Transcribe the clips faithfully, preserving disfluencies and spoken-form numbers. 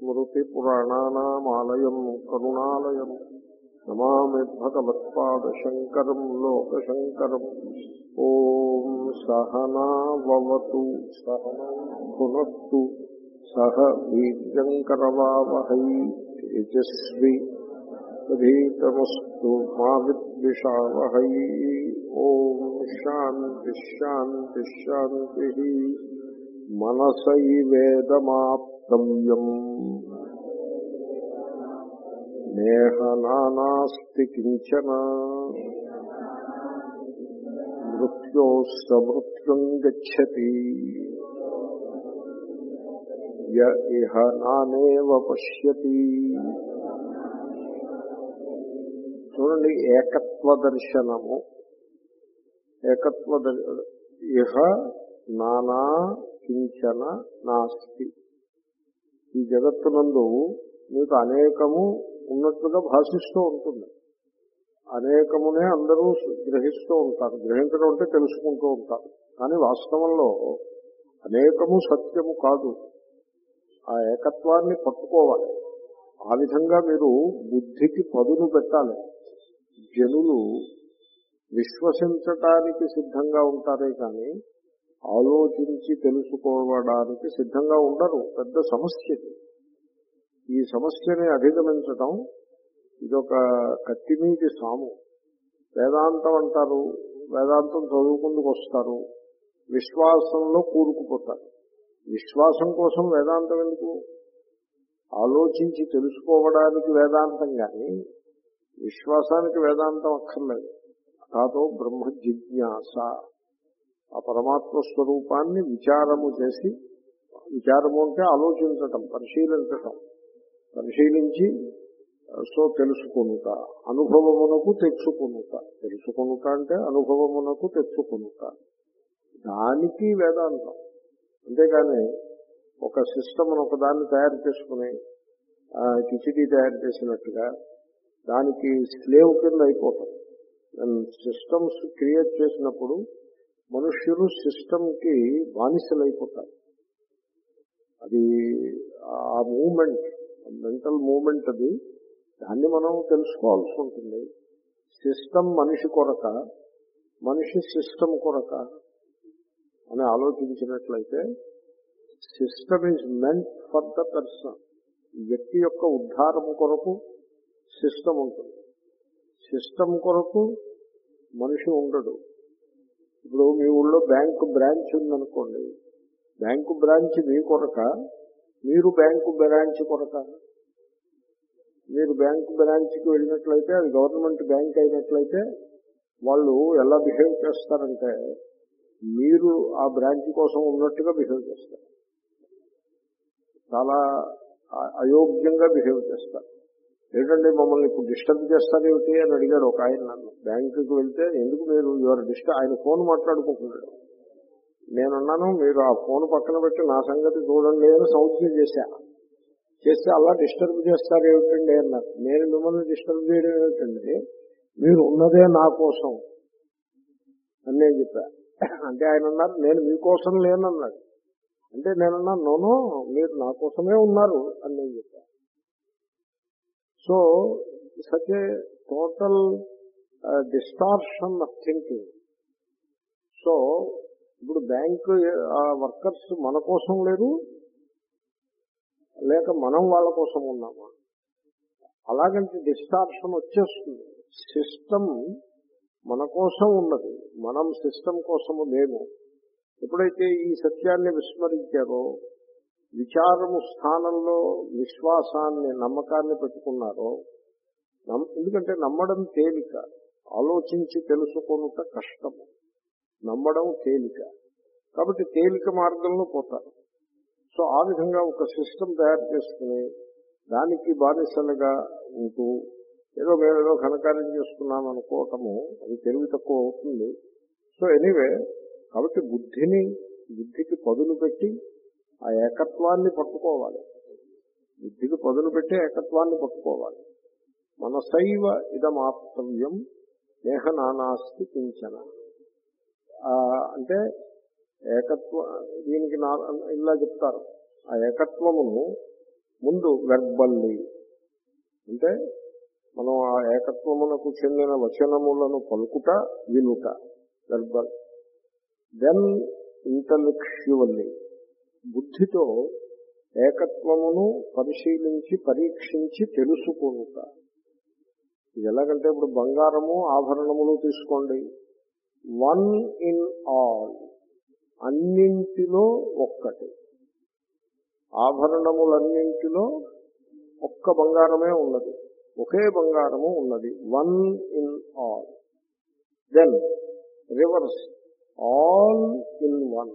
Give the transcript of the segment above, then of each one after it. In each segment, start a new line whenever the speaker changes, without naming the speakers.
స్మృతిపురాణానామాలయం కరుణాలయం నమామి భగవత్పాదశంకరం లోకశంకరం. ఓం సహనావతు సహనౌ భునత్తు సహ వీర్యంకరవావహై తేజస్వి ధీతమస్తు మా విద్విషావహై. ఓం శాంతి శాంతి శాంతి. మనసైవేదమాప్తవ్యం నేహ నానాస్తి కించన మృత్యోస్స మృత్యుం గచ్చతి య ఇహ నానేవ పశ్యతి. చూడండి, ఏకత్వ దర్శనము. ఏకత్వ ఇహ నానా కించన నాస్తి. ఈ జగత్తునందు మీకు అనేకము ఉన్నట్లుగా భాషిస్తూ ఉంటుంది. అనేకమునే అందరూ గ్రహిస్తూ ఉంటారు. గ్రహించడం అంటే తెలుసుకుంటూ ఉంటారు. కానీ వాస్తవంలో అనేకము సత్యము కాదు. ఆ ఏకత్వాన్ని పట్టుకోవాలి. ఆ విధంగా మీరు బుద్ధికి పదును పెట్టాలి. జనులు విశ్వసించటానికి సిద్ధంగా ఉంటారే కానీ ఆలోచించి తెలుసుకోవడానికి సిద్ధంగా ఉండరు. పెద్ద సమస్య. ఈ సమస్యని అధిగమించటం ఇదొక కత్తిమీది సాము. వేదాంతం అంటారు, వేదాంతం చదువుకుందుకు వస్తారు, విశ్వాసంలో కూరుకుపోతారు. విశ్వాసం కోసం వేదాంతం ఎందుకు? ఆలోచించి తెలుసుకోవడానికి వేదాంతం కానీ విశ్వాసానికి వేదాంతం అక్కర్లేదు. కాతో బ్రహ్మ జిజ్ఞాస. ఆ పరమాత్మ స్వరూపాన్ని విచారము చేసి, విచారము అంటే ఆలోచించటం, పరిశీలించటం, పరిశీలించి సో తెలుసుకొనుట, అనుభవమునకు తెచ్చుకొనుట. తెలుసుకొనుట అంటే అనుభవమునకు తెచ్చుకొనుట. దానికి వేదాంతం. అంతేగాని ఒక సిస్టమ్ ఒక దాన్ని తయారు చేసుకుని కిచిడీ తయారు చేసినట్టుగా దానికి స్లేవ్ కింద అయిపోతాం. సిస్టమ్స్ క్రియేట్ చేసినప్పుడు మనుష్యులు సిస్టమ్కి బానిసలైపోతారు. అది ఆ మూమెంట్, మెంటల్ మూమెంట్ అది. దాన్ని మనం తెలుసుకోవాల్సి ఉంటుంది. సిస్టమ్ మనిషి కొరక, మనిషి సిస్టమ్ కొరక అని ఆలోచించినట్లయితే system is meant for the person. వ్యక్తి యొక్క ఉద్ధారము కొరకు సిస్టమ్ ఉంటుంది. సిస్టమ్ కొరకు మనిషి ఉండడు. ఇప్పుడు మీ ఊళ్ళో బ్యాంకు బ్రాంచ్ ఉందనుకోండి, బ్యాంకు బ్రాంచ్ మీ కొరక, మీరు బ్యాంకు బ్రాంచ్ కొరక. మీరు బ్యాంకు బ్రాంచ్కి వెళ్ళినట్లయితే అది గవర్నమెంట్ బ్యాంక్ అయినట్లయితే వాళ్ళు ఎలా బిహేవ్ చేస్తారంటే మీరు ఆ బ్రాంచ్ కోసం ఉన్నట్టుగా బిహేవ్ చేస్తారు. చాలా అయోగ్యంగా బిహేవ్ చేస్తారు. ఏంటంటే మమ్మల్ని ఇప్పుడు డిస్టర్బ్ చేస్తారేమిటి అని అడిగాడు ఒక ఆయన నన్ను. బ్యాంకుకి వెళ్తే ఎందుకు మీరు యువర్ డిస్టర్బ్, ఆయన ఫోన్ మాట్లాడుకుంటున్నాడు. నేనున్నాను, మీరు ఆ ఫోన్ పక్కన పెట్టి నా సంగతి చూడండి అని సౌజ్ఞ చేశా. చేస్తే అలా డిస్టర్బ్ చేస్తారేమిటండి అన్నారు. నేను మిమ్మల్ని డిస్టర్బ్ చేయడం ఏమిటండి, మీరు ఉన్నదే నా కోసం అని నేను చెప్పా. అంటే ఆయన అన్నారు నేను మీకోసం లేనన్నాడు. అంటే నేనన్నాను నోనో మీరు నా కోసమే ఉన్నారు అని నేను చెప్పా. So such a total distortion of thinking. So ఇప్పుడు బ్యాంకు వర్కర్స్ మన కోసం లేరు, లేక మనం వాళ్ళ కోసం ఉన్నామా? అలాగంటే డిస్టార్షన్ వచ్చేస్తుంది. సిస్టమ్ మన కోసం ఉన్నది, మనం సిస్టమ్ కోసము లేము. ఎప్పుడైతే ఈ సత్యాన్ని విస్మరించారో, విచారము స్థానంలో విశ్వాసాన్ని, నమ్మకాన్ని పెట్టుకున్నారో, ఎందుకంటే నమ్మడం తేలిక, ఆలోచించి తెలుసుకొనుట కష్టము. నమ్మడం తేలిక, కాబట్టి తేలిక మార్గంలో పోతారు. సో ఆ విధంగా ఒక సిస్టమ్ తయారు చేసుకుని దానికి బానిసలుగా ఉంటూ ఏదో మేమేదో ఘనకార్యం చేసుకున్నాం అనుకోవటము అది తెలివి తక్కువ అవుతుంది. సో ఎనీవే, కాబట్టి బుద్ధిని బుద్ధికి పదును పెట్టి ఆ ఏకత్వాన్ని పట్టుకోవాలి. బుద్ధికి పదును పెట్టి ఏకత్వాన్ని పట్టుకోవాలి. మనసైవ ఇదమాప్తవ్యం నేహ నానాస్తి కించన. అంటే ఏకత్వ దీనికి ఇలా చెప్తారు. ఆ ఏకత్వమును ముందు వెర్బల్లీ అంటే మనం ఆ ఏకత్వమునకు చెందిన వచనములను పలుకుట వినుట వెర్బల్. దెన్ ఇంటలెక్చువల్లీ బుద్ధితో ఏకత్వమును పరిశీలించి పరీక్షించి తెలుసుకుంట. ఇది ఎలాగంటే ఇప్పుడు బంగారము ఆభరణములు తీసుకోండి. వన్ ఇన్ ఆల్, అన్నింటిలో ఒక్కటి. ఆభరణములన్నింటిలో ఒక్క బంగారమే ఉన్నది, ఒకే బంగారము ఉన్నది. One in all. Then reverse, all in one.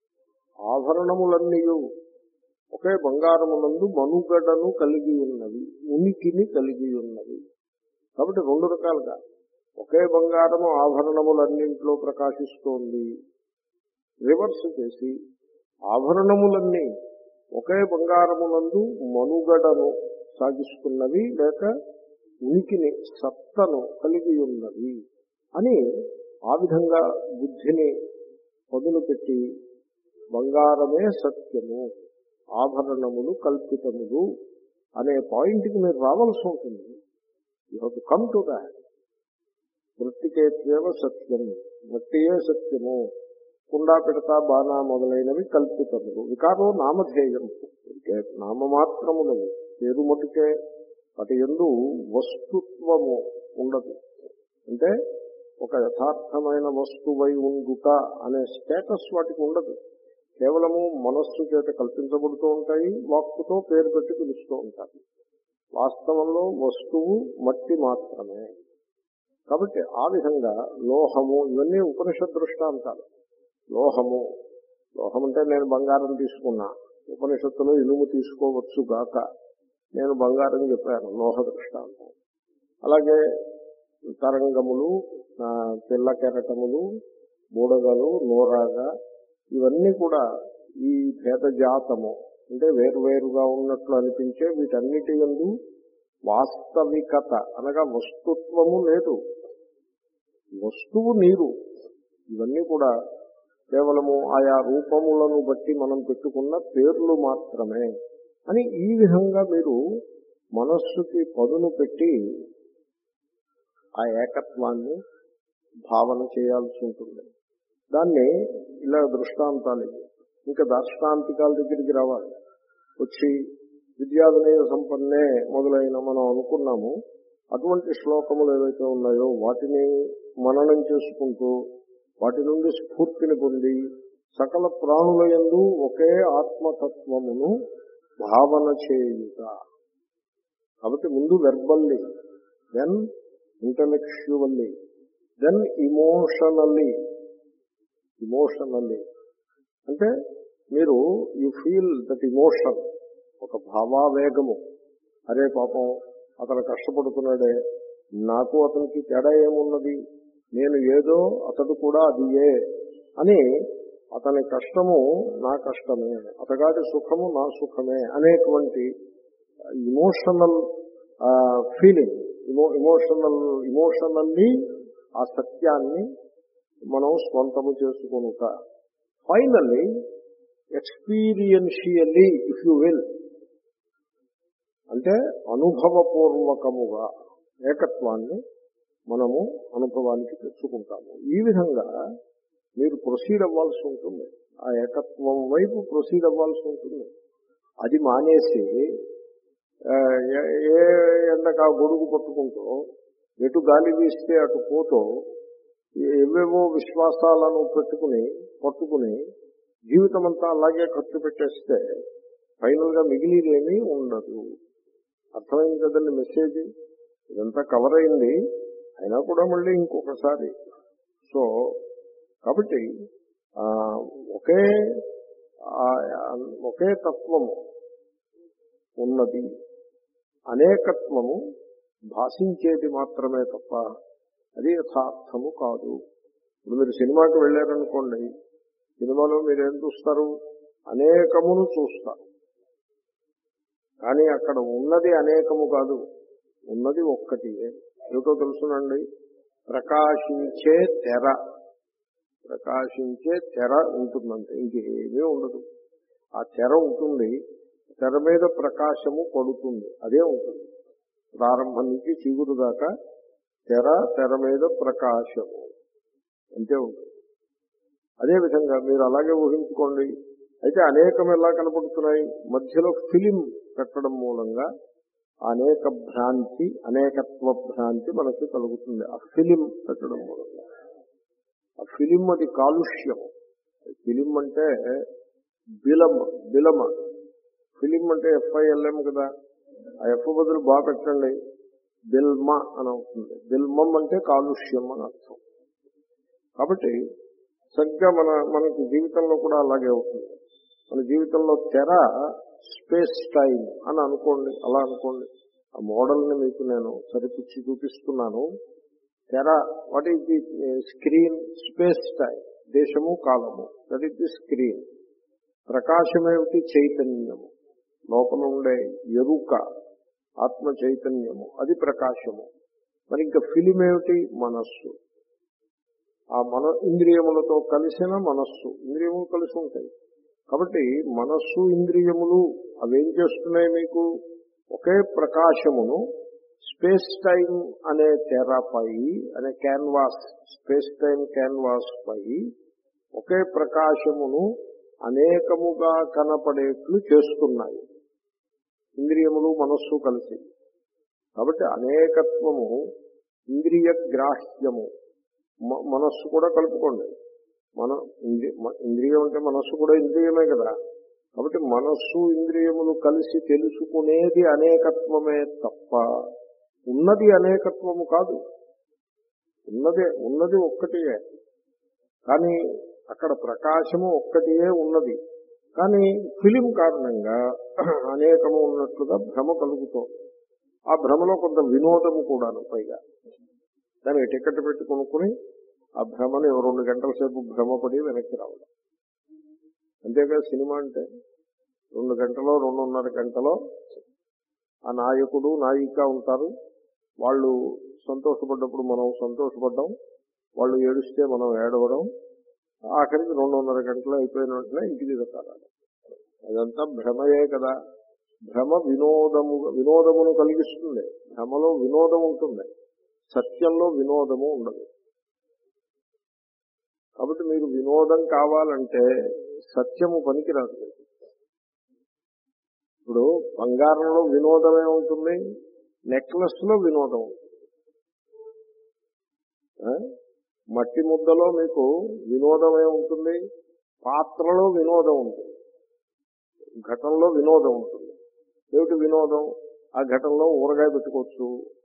ఆభరణములన్నీ ఒకే బంగారమునందు మనుగడను కలిగి ఉన్నవి, ఉనికిని కలిగి ఉన్నవి. కాబట్టి రెండు రకాలుగా ఒకే బంగారము ఆభరణములన్నింటిలో ప్రకాశిస్తోంది. రివర్స్ చేసి ఆభరణములన్నీ ఒకే బంగారమునందు మనుగడను సాగిస్తున్నవి లేక ఉనికిని సత్తను కలిగి ఉన్నవి అని ఆ విధంగా బుద్ధిని పదును పెట్టి బంగారమే సత్యము, ఆభరణములు కల్పితములు అనే పాయింట్కి మీరు రావాల్సి ఉంటుంది. You have to come to that. మృత్తికేత్వేవ సత్యం, మట్టియే సత్యము, కుండా పెడతా బాణా మొదలైనవి కల్పితములు. వికారో నామధేయం, నామమాత్రములవి, పేరు మటుకే. వాటి యందు వస్తుత్వము ఉండదు. అంటే ఒక యథార్థమైన వస్తువై ఉండుట అనే స్టేటస్ వాటికి ఉండదు. కేవలము మనస్సు చేత కల్పించబడుతూ ఉంటాయి, వాక్కుతో పేరు పెట్టి పిలుస్తూ ఉంటారు. వాస్తవంలో వస్తువు మట్టి మాత్రమే. కాబట్టి ఆ విధంగా లోహము, ఇవన్నీ ఉపనిషద్ దృష్టాంతాలు. లోహము, లోహం అంటే నేను బంగారం తీసుకున్నా, ఉపనిషత్తులో ఇనుము తీసుకోవచ్చు గాక, నేను బంగారం చెప్పాను, లోహ దృష్టాంతం. అలాగే తరంగములు, పిల్ల కెరటములు, బూడగలు, నోరాగా, ఇవన్నీ కూడా ఈ భేదజాతము అంటే వేరువేరుగా ఉన్నట్లు అనిపించే వీటన్నిటి యందు వాస్తవికత అనగా వస్తుత్వము లేదు. వస్తువు నీరు. ఇవన్నీ కూడా కేవలము ఆయా రూపములను బట్టి మనం పెట్టుకున్న పేర్లు మాత్రమే అని ఈ విధంగా మీరు మనస్సుకి పదును పెట్టి ఆ ఏకత్వాన్ని భావన చేయాల్సి ఉంటుంది. దాన్ని ఇలా దృష్టాంతాలు, ఇంకా దార్ష్టాంతికాల దగ్గరికి రావాలి. వచ్చి విద్యా వినయ సంపన్నే మొదలైన మనం అనుకున్నాము. అటువంటి శ్లోకములు ఏవైతే ఉన్నాయో వాటిని మననం చేసుకుంటూ వాటి నుండి స్ఫూర్తిని పొంది సకల ప్రాణుల యందు ఒకే ఆత్మతత్వమును భావన చేయుట. కాబట్టి ముందు verbally, then intellectually, then emotionally. Emotionally అంటే మీరు యు ఫీల్ దట్ ఇమోషన్, ఒక భావావేగము. అరే పాపం అతను కష్టపడుతున్నాడే, నాకు అతనికి తేడా ఏమున్నది, నేను ఏదో అతడు కూడా అది ఏ అని అతని కష్టము నా కష్టమే, అతగాడి సుఖము నా సుఖమే అనేటువంటి emotional feeling, emo emotional emotionally ఆ సత్యాన్ని మనం స్వంతము చేసుకొనుట. Finally experientially if you will, అంటే అనుభవపూర్వకముగా ఏకత్వాన్ని మనము అనుభవానికి తెచ్చుకుంటాము. ఈ విధంగా మీరు ప్రొసీడ్ అవ్వాల్సి ఉంటుంది, ఆ ఏకత్వం వైపు ప్రొసీడ్ అవ్వాల్సి ఉంటుంది. అది మానేసి ఏ ఎండక గొడుగు పట్టుకుంటూ ఎటు గాలి వీస్తే అటు పోతూ ఏవేవో విశ్వాసాలను పెట్టుకుని పట్టుకుని జీవితం అంతా అలాగే ఖర్చు పెట్టేస్తే ఫైనల్ గా మిగిలిదేమీ ఉండదు. అర్థమైంది కదండి మెసేజ్? ఇదంతా కవర్ అయింది, అయినా కూడా మళ్ళీ ఇంకొకసారి. సో కాబట్టి ఒకే ఒకే తత్వము ఉన్నది, అనేకత్వము భాషించేది మాత్రమే తప్ప అది యథార్థము కాదు. ఇప్పుడు మీరు సినిమాకి వెళ్ళారనుకోండి, సినిమాలో మీరేం చూస్తారు? అనేకమును చూస్తారు. కానీ అక్కడ ఉన్నది అనేకము కాదు, ఉన్నది ఒక్కటి. ఏమిటో తెలుసునండి, ప్రకాశించే తెర. ప్రకాశించే తెర ఉంటుందంటే ఇంకేమీ ఉండదు. ఆ తెర ఉంటుంది, తెర మీద ప్రకాశము పడుతుంది, అదే ఉంటుంది. ప్రారంభం నుంచి చీగురు దాకా తెర, తెర మీద ప్రకాశము అంతే ఉంటుంది. అదేవిధంగా మీరు అలాగే ఊహించుకోండి. అయితే అనేకం ఎలా కనపడుతున్నాయి? మధ్యలో ఫిలిం పెట్టడం మూలంగా అనేక భ్రాంతి, అనేకత్వ భ్రాంతి మనకి కలుగుతుంది. ఆ ఫిలిం పెట్టడం మూలంగా. ఆ ఫిలిం అది కాలుష్యం. ఫిలిం అంటే బిలమ బిలమ ఫిలిం అంటే ఎఫ్ఐఎల్ఎం కదా, ఆ ఎఫ్ బదులు బాగా పెట్టండి, బిల్మ అని అవుతుంది. బిల్మం అంటే కాలుష్యం అని అర్థం. కాబట్టి సరిగ్గా మన మనకి జీవితంలో కూడా అలాగే అవుతుంది. మన జీవితంలో తెర స్పేస్ టైం అని అనుకోండి, అలా అనుకోండి. ఆ మోడల్ని మీకు నేను సరిపుచ్చి చూపిస్తున్నాను. తెర, what is the screen? Space time, దేశము కాలము, దట్ ఈజ్ ది స్క్రీన్. ప్రకాశమేమిటి? చైతన్యము, లోపల ఉండే ఎరుక, ఆత్మ చైతన్యము, అది ప్రకాశము. మరి ఇంకా ఫిలిం ఏమిటి? మనస్సు. ఆ మన ఇంద్రియములతో కలిసిన మనస్సు, ఇంద్రియములు కలిసి ఉంటాయి. కాబట్టి మనస్సు ఇంద్రియములు అవేం చేస్తున్నాయి? మీకు ఒకే ప్రకాశమును స్పేస్ టైం అనే తెరపై, అనే క్యాన్వాస్, స్పేస్ టైం క్యాన్వాస్ పై ఒకే ప్రకాశమును అనేకముగా కనపడేట్లు చేస్తున్నాయి ఇంద్రియములు మనస్సు కలిసి. కాబట్టి అనేకత్వము ఇంద్రియ గ్రాహ్యము. మనస్సు కూడా కలుపుకోండి. మన ఇంద్రియం అంటే మనస్సు కూడా ఇంద్రియమే కదా. కాబట్టి మనస్సు ఇంద్రియములు కలిసి తెలుసుకునేది అనేకత్వమే తప్ప ఉన్నది అనేకత్వము కాదు. ఉన్నదే ఉన్నది ఒక్కటియే, కానీ అక్కడ ప్రకాశము ఒక్కటియే ఉన్నది. కానీ ఫిలిం కారణంగా అనేకము ఉన్నట్లుగా భ్రమ కలుగుతోంది. ఆ భ్రమలో కొంత వినోదము కూడాను. పైగా దానికి టికెట్ పెట్టి కొనుక్కుని ఆ భ్రమని రెండు గంటల సేపు భ్రమపడి వెనక్కి రావడం. అంతేకాదు సినిమా అంటే రెండు గంటలో రెండున్నర గంటలో ఆ నాయకుడు నాయిక ఉంటారు. వాళ్ళు సంతోషపడ్డప్పుడు మనం సంతోషపడ్డాం, వాళ్ళు ఏడుస్తే మనం ఏడవడం, ఆఖరికి రెండున్నర గంటలు అయిపోయిన వెంటనే ఇంటికి రావాలి. అదంతా భ్రమయే కదా. భ్రమ వినోదము వినోదమును కలిగిస్తుంది. భ్రమలో వినోదం ఉంటుంది, సత్యంలో వినోదము ఉండదు. కాబట్టి మీరు వినోదం కావాలంటే సత్యము పనికిరాదు. ఇప్పుడు బంగారంలో వినోదమే ఉంటుంది, నెక్లెస్ లో వినోదం ఉంటుంది. మట్టి ముద్దలో మీకు వినోదమే ఉంటుంది, పాత్రలో వినోదం ఉంటుంది, ఘటంలో వినోదం ఉంటుంది. ఏమిటి వినోదం? ఆ ఘటంలో ఊరగాయ పెట్టుకోవచ్చు,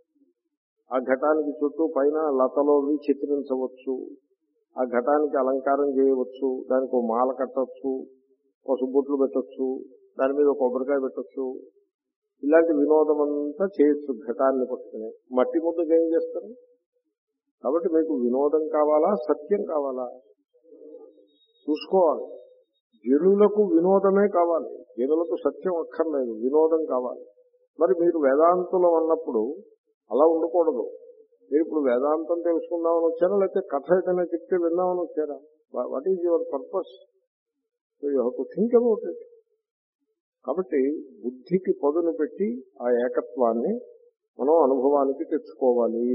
ఆ ఘటానికి చుట్టూ పైన లతలోవి చిత్రించవచ్చు, ఆ ఘటానికి అలంకారం చేయవచ్చు, దానికి ఒక మాల కట్టవచ్చు, ఒక సుబ్బొట్లు పెట్టచ్చు, దాని మీద ఒక కొబ్బరికాయ పెట్టచ్చు. ఇలాంటి వినోదం అంతా చేయొచ్చు ఘటాన్ని పట్టుకుని. మట్టి ముద్దకు ఏం చేస్తారు? కాబట్టి మీకు వినోదం కావాలా, సత్యం కావాలా చూసుకోవాలి. జనులకు వినోదమే కావాలి, జనులకు సత్యం అక్కర్లేదు, వినోదం కావాలి. మరి మీరు వేదాంతులు అన్నప్పుడు అలా ఉండకూడదు. మీరు ఇప్పుడు వేదాంతం తెలుసుకుందామని వచ్చారా, లేకపోతే కథ ఏదైనా చెప్తే విందామని వచ్చారా? What is your purpose? So you have to think about it. కాబట్టి బుద్ధికి పదును పెట్టి ఆ ఏకత్వాన్ని మనం అనుభవానికి తెచ్చుకోవాలి.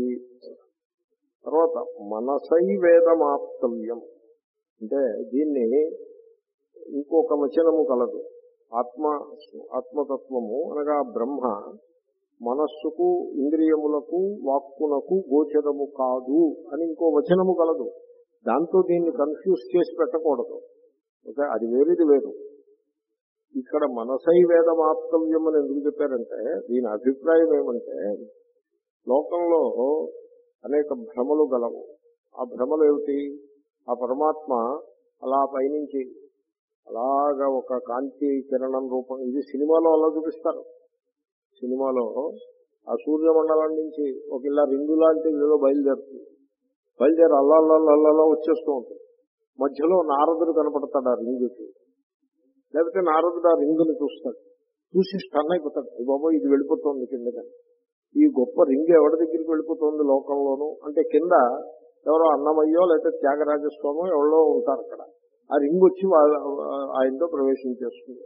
తర్వాత మనసై వేదమాప్తవ్యం అంటే దీన్ని ఇంకొక వచనము కలదు. ఆత్మ ఆత్మతత్వము అనగా బ్రహ్మ మనస్సుకు ఇంద్రియములకు వాక్కునకు గోచరము కాదు అని ఇంకో వచనము కలదు. దాంతో దీన్ని కన్ఫ్యూజ్ చేసి పెట్టకూడదు. ఓకే, అది వేరేది వేరు. ఇక్కడ మనసై వేదమాప్తవ్యం అని ఎందుకు చెప్పారంటే దీని అభిప్రాయం ఏమంటే లోకంలో అనేక భ్రమలు గలవు. ఆ భ్రమలు ఏమిటి? ఆ పరమాత్మ అలా పైనుంచి అలాగా ఒక కాంతి కిరణం రూపం, ఇది సినిమాలో అలా చూపిస్తారు. సినిమాలో ఆ సూర్యమండలం నుంచి ఒక ఇలా రింగు లాంటిది ఏదో బయలుదేరుతుంది, బయలుదేరి అల్లాల్లా వచ్చేస్తూ ఉంటుంది. మధ్యలో నారదుడు కనపడతాడు ఆ రింగుకి, లేకపోతే నారదుడు ఆ రింగుని చూస్తాడు, చూసి స్టన్ అయిపోతాడు. ఈ బాబా ఇది వెళ్ళిపోతుంది కిందగా, ఈ గొప్ప రింగు ఎవరి దగ్గరికి వెళ్ళిపోతుంది లోకంలోనూ అంటే కింద ఎవరో అన్నమయ్యో లేకపోతే త్యాగరాజస్వామో ఎవరో ఉంటారు అక్కడ. ఆ రింగు వచ్చి ఆయనతో ప్రవేశించేస్తుంది.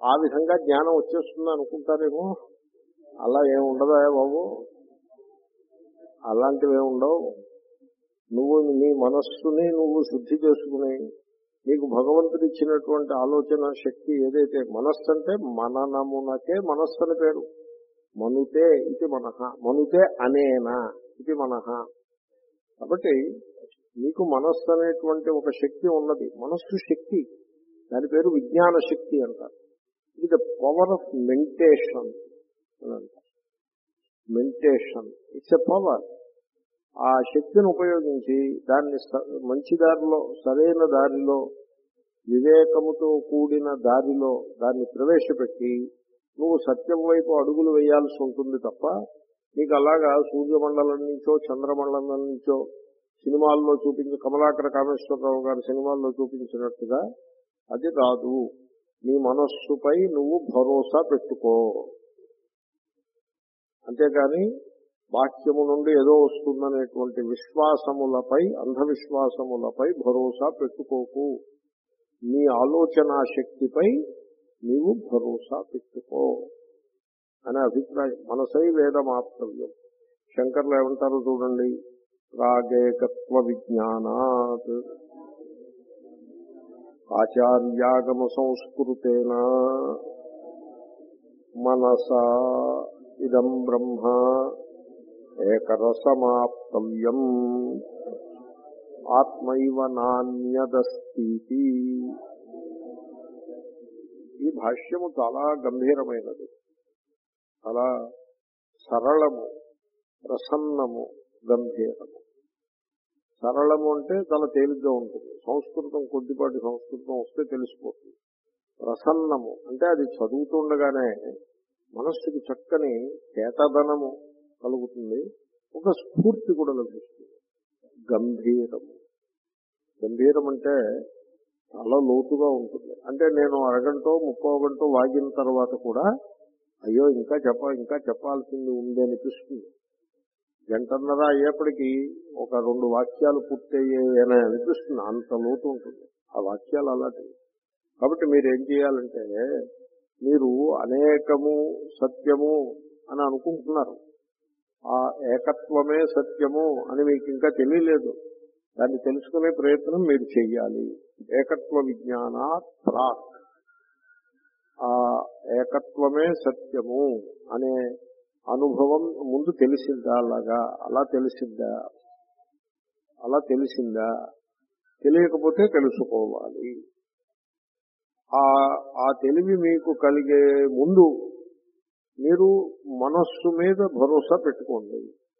ఆ విధంగా జ్ఞానం వచ్చేస్తుంది అనుకుంటారేమో. అలా ఏమి ఉండదా బాబు, అలాంటివి ఏమి ఉండవు. నువ్వు నీ మనస్సుని నువ్వు శుద్ధి చేసుకుని నీకు భగవంతుడు ఇచ్చినటువంటి ఆలోచన శక్తి ఏదైతే, మనస్సు అంటే మననమునకే మనస్సు అని పేరు. మనుతే ఇది మనహ, మనుతే అనేనా ఇది మనహ. కాబట్టి నీకు మనస్సు అనేటువంటి ఒక శక్తి ఉన్నది. మనస్సు శక్తి, దాని పేరు విజ్ఞాన శక్తి అంటారు. ఇది ద పవర్ ఆఫ్ మెంటేషన్ అని అంటారు. Mentation it's a power. ఆ శక్తిని ఉపయోగించి దాన్ని మంచి దారిలో, సరైన దారిలో, వివేకముతో కూడిన దారిలో దాన్ని ప్రవేశపెట్టి నువ్వు సత్యం వైపు అడుగులు వేయాల్సి ఉంటుంది తప్ప నీకు అలాగా సూర్యమండలం నుంచో చంద్రమండలం నుంచో సినిమాల్లో చూపించి, కమలాకర కామేశ్వరరావు గారి సినిమాల్లో చూపించినట్టుగా అది రాదు. నీ మనస్సుపై నువ్వు భరోసా పెట్టుకో. అంతేకాని బాహ్యము నుండి ఏదో వస్తుందనేటువంటి విశ్వాసములపై, అంధవిశ్వాసములపై భరోసా పెట్టుకోకు. నీ ఆలోచనా శక్తిపై నీవు భరోసా పెట్టుకో అనే అభిప్రాయం. మనసై వేదమాప్తవ్యం. శంకర్లు ఏమంటారు చూడండి, రాగేకత్వ విజ్ఞానాత్ ఆచార్యాగమ సంస్కృతేన మనసా ఇదం బ్రహ్మ ఏకరసమాప్తవ్యం ఆత్మైవ నాన్యదస్తి. ఈ భాష్యము చాలా గంభీరమైనది, చాలా సరళము, ప్రసన్నము, గంభీరము. సరళము అంటే చాలా తేలిగ్గా ఉంటుంది. సంస్కృతం కొద్దిపాటి సంస్కృతం వస్తే తెలిసిపోతుంది. ప్రసన్నము అంటే అది చదువుతుండగానే మనస్సుకి చక్కని చేతదనము కలుగుతుంది, ఒక స్ఫూర్తి కూడా లభిస్తుంది. గంభీరము, గంభీరం అంటే చాలా లోతుగా ఉంటుంది. అంటే నేను అరగంటో ముప్పో గంటో వాగిన తర్వాత కూడా అయ్యో ఇంకా చెప్ప ఇంకా చెప్పాల్సింది ఉంది అనిపిస్తుంది. గంటన్నర అయ్యేప్పటికీ ఒక రెండు వాక్యాలు పూర్తయ్యాయని అనిపిస్తుంది. అంత లోతు ఉంటుంది ఆ వాక్యాలు అలాంటివి. కాబట్టి మీరు ఏం చేయాలంటే, మీరు అనేకము సత్యము అని అనుకుంటున్నారు, ఆ ఏకత్వమే సత్యము అని మీకు ఇంకా తెలియలేదు. దాన్ని తెలుసుకునే ప్రయత్నం మీరు చెయ్యాలి. ఏకత్వ విజ్ఞానా ప్రాక్, ఆ ఏకత్వమే సత్యము అనే అనుభవం ముందు తెలిసిందా? అలాగా అలా తెలిసిందా? అలా తెలిసిందా? తెలియకపోతే తెలుసుకోవాలి. ఆ ఆ తెలివి మీకు కలిగే ముందు మీరు మనస్సు మీద భరోసా పెట్టుకోండి.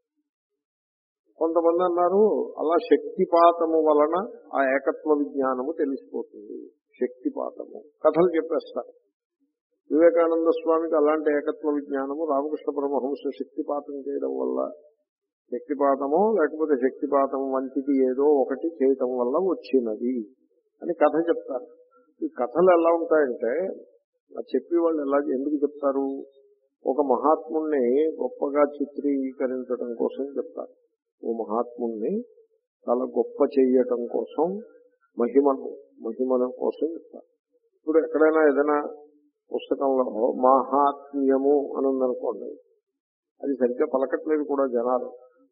కొంతమంది అన్నారు అలా శక్తిపాతము వలన ఆ ఏకత్వ విజ్ఞానము తెలిసిపోతుంది. శక్తిపాతము కథలు చెప్పేస్తారు. వివేకానంద స్వామికి అలాంటి ఏకత్వ విజ్ఞానము రామకృష్ణ పరమహంస శక్తిపాతం చేయడం వల్ల, శక్తిపాతమో లేకపోతే శక్తిపాతం వంటిది ఏదో ఒకటి చేయటం వల్ల వచ్చినది అని కథ చెప్తారు. ఈ కథలు ఎలా ఉంటాయంటే, చెప్పి వాళ్ళు ఎలా ఎందుకు చెప్తారు, ఒక మహాత్ముణ్ణి గొప్పగా చిత్రీకరించడం కోసం చెప్తారు. ఓ మహాత్ముణ్ణి చాలా గొప్ప చేయటం కోసం, మహిమను మహిమను కోసం చెప్తారు. ఇప్పుడు ఎక్కడైనా ఏదైనా పుస్తకంలో మహాత్మ్యము అని ఉందనుకోండి, అది సరిగ్గా పలకట్లేదు కూడా జనాలు.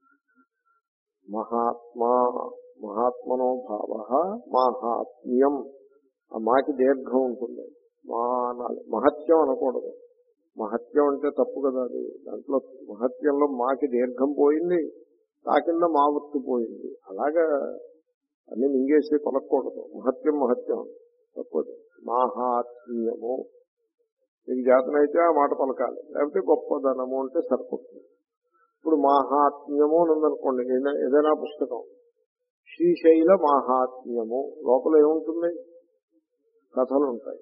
మహాత్మా, మహాత్మనో భావ మహాత్మ్యం, ఆ మాకి దీర్ఘం ఉంటుంది. మా అనాలి, మహత్యం అనకూడదు. మహత్యం అంటే తప్పు కదా. అది దాంట్లో మహత్యంలో మాకి దీర్ఘం పోయింది, తా కింద మా వృత్తి పోయింది. అలాగా అన్ని మింగేసి పలకూడదు. మహత్యం మహత్యం తప్పదు. మహాత్మ్యము మీకు జాతనైతే ఆ మాట పలకాలి, లేకపోతే గొప్పదనము అంటే సరిపోతుంది. ఇప్పుడు మహాత్మ్యము అని ఉందనుకోండి, ఏదైనా పుస్తకం, శ్రీశైల మహాత్మ్యము, లోపల ఏముంటుంది? కథలు ఉంటాయి.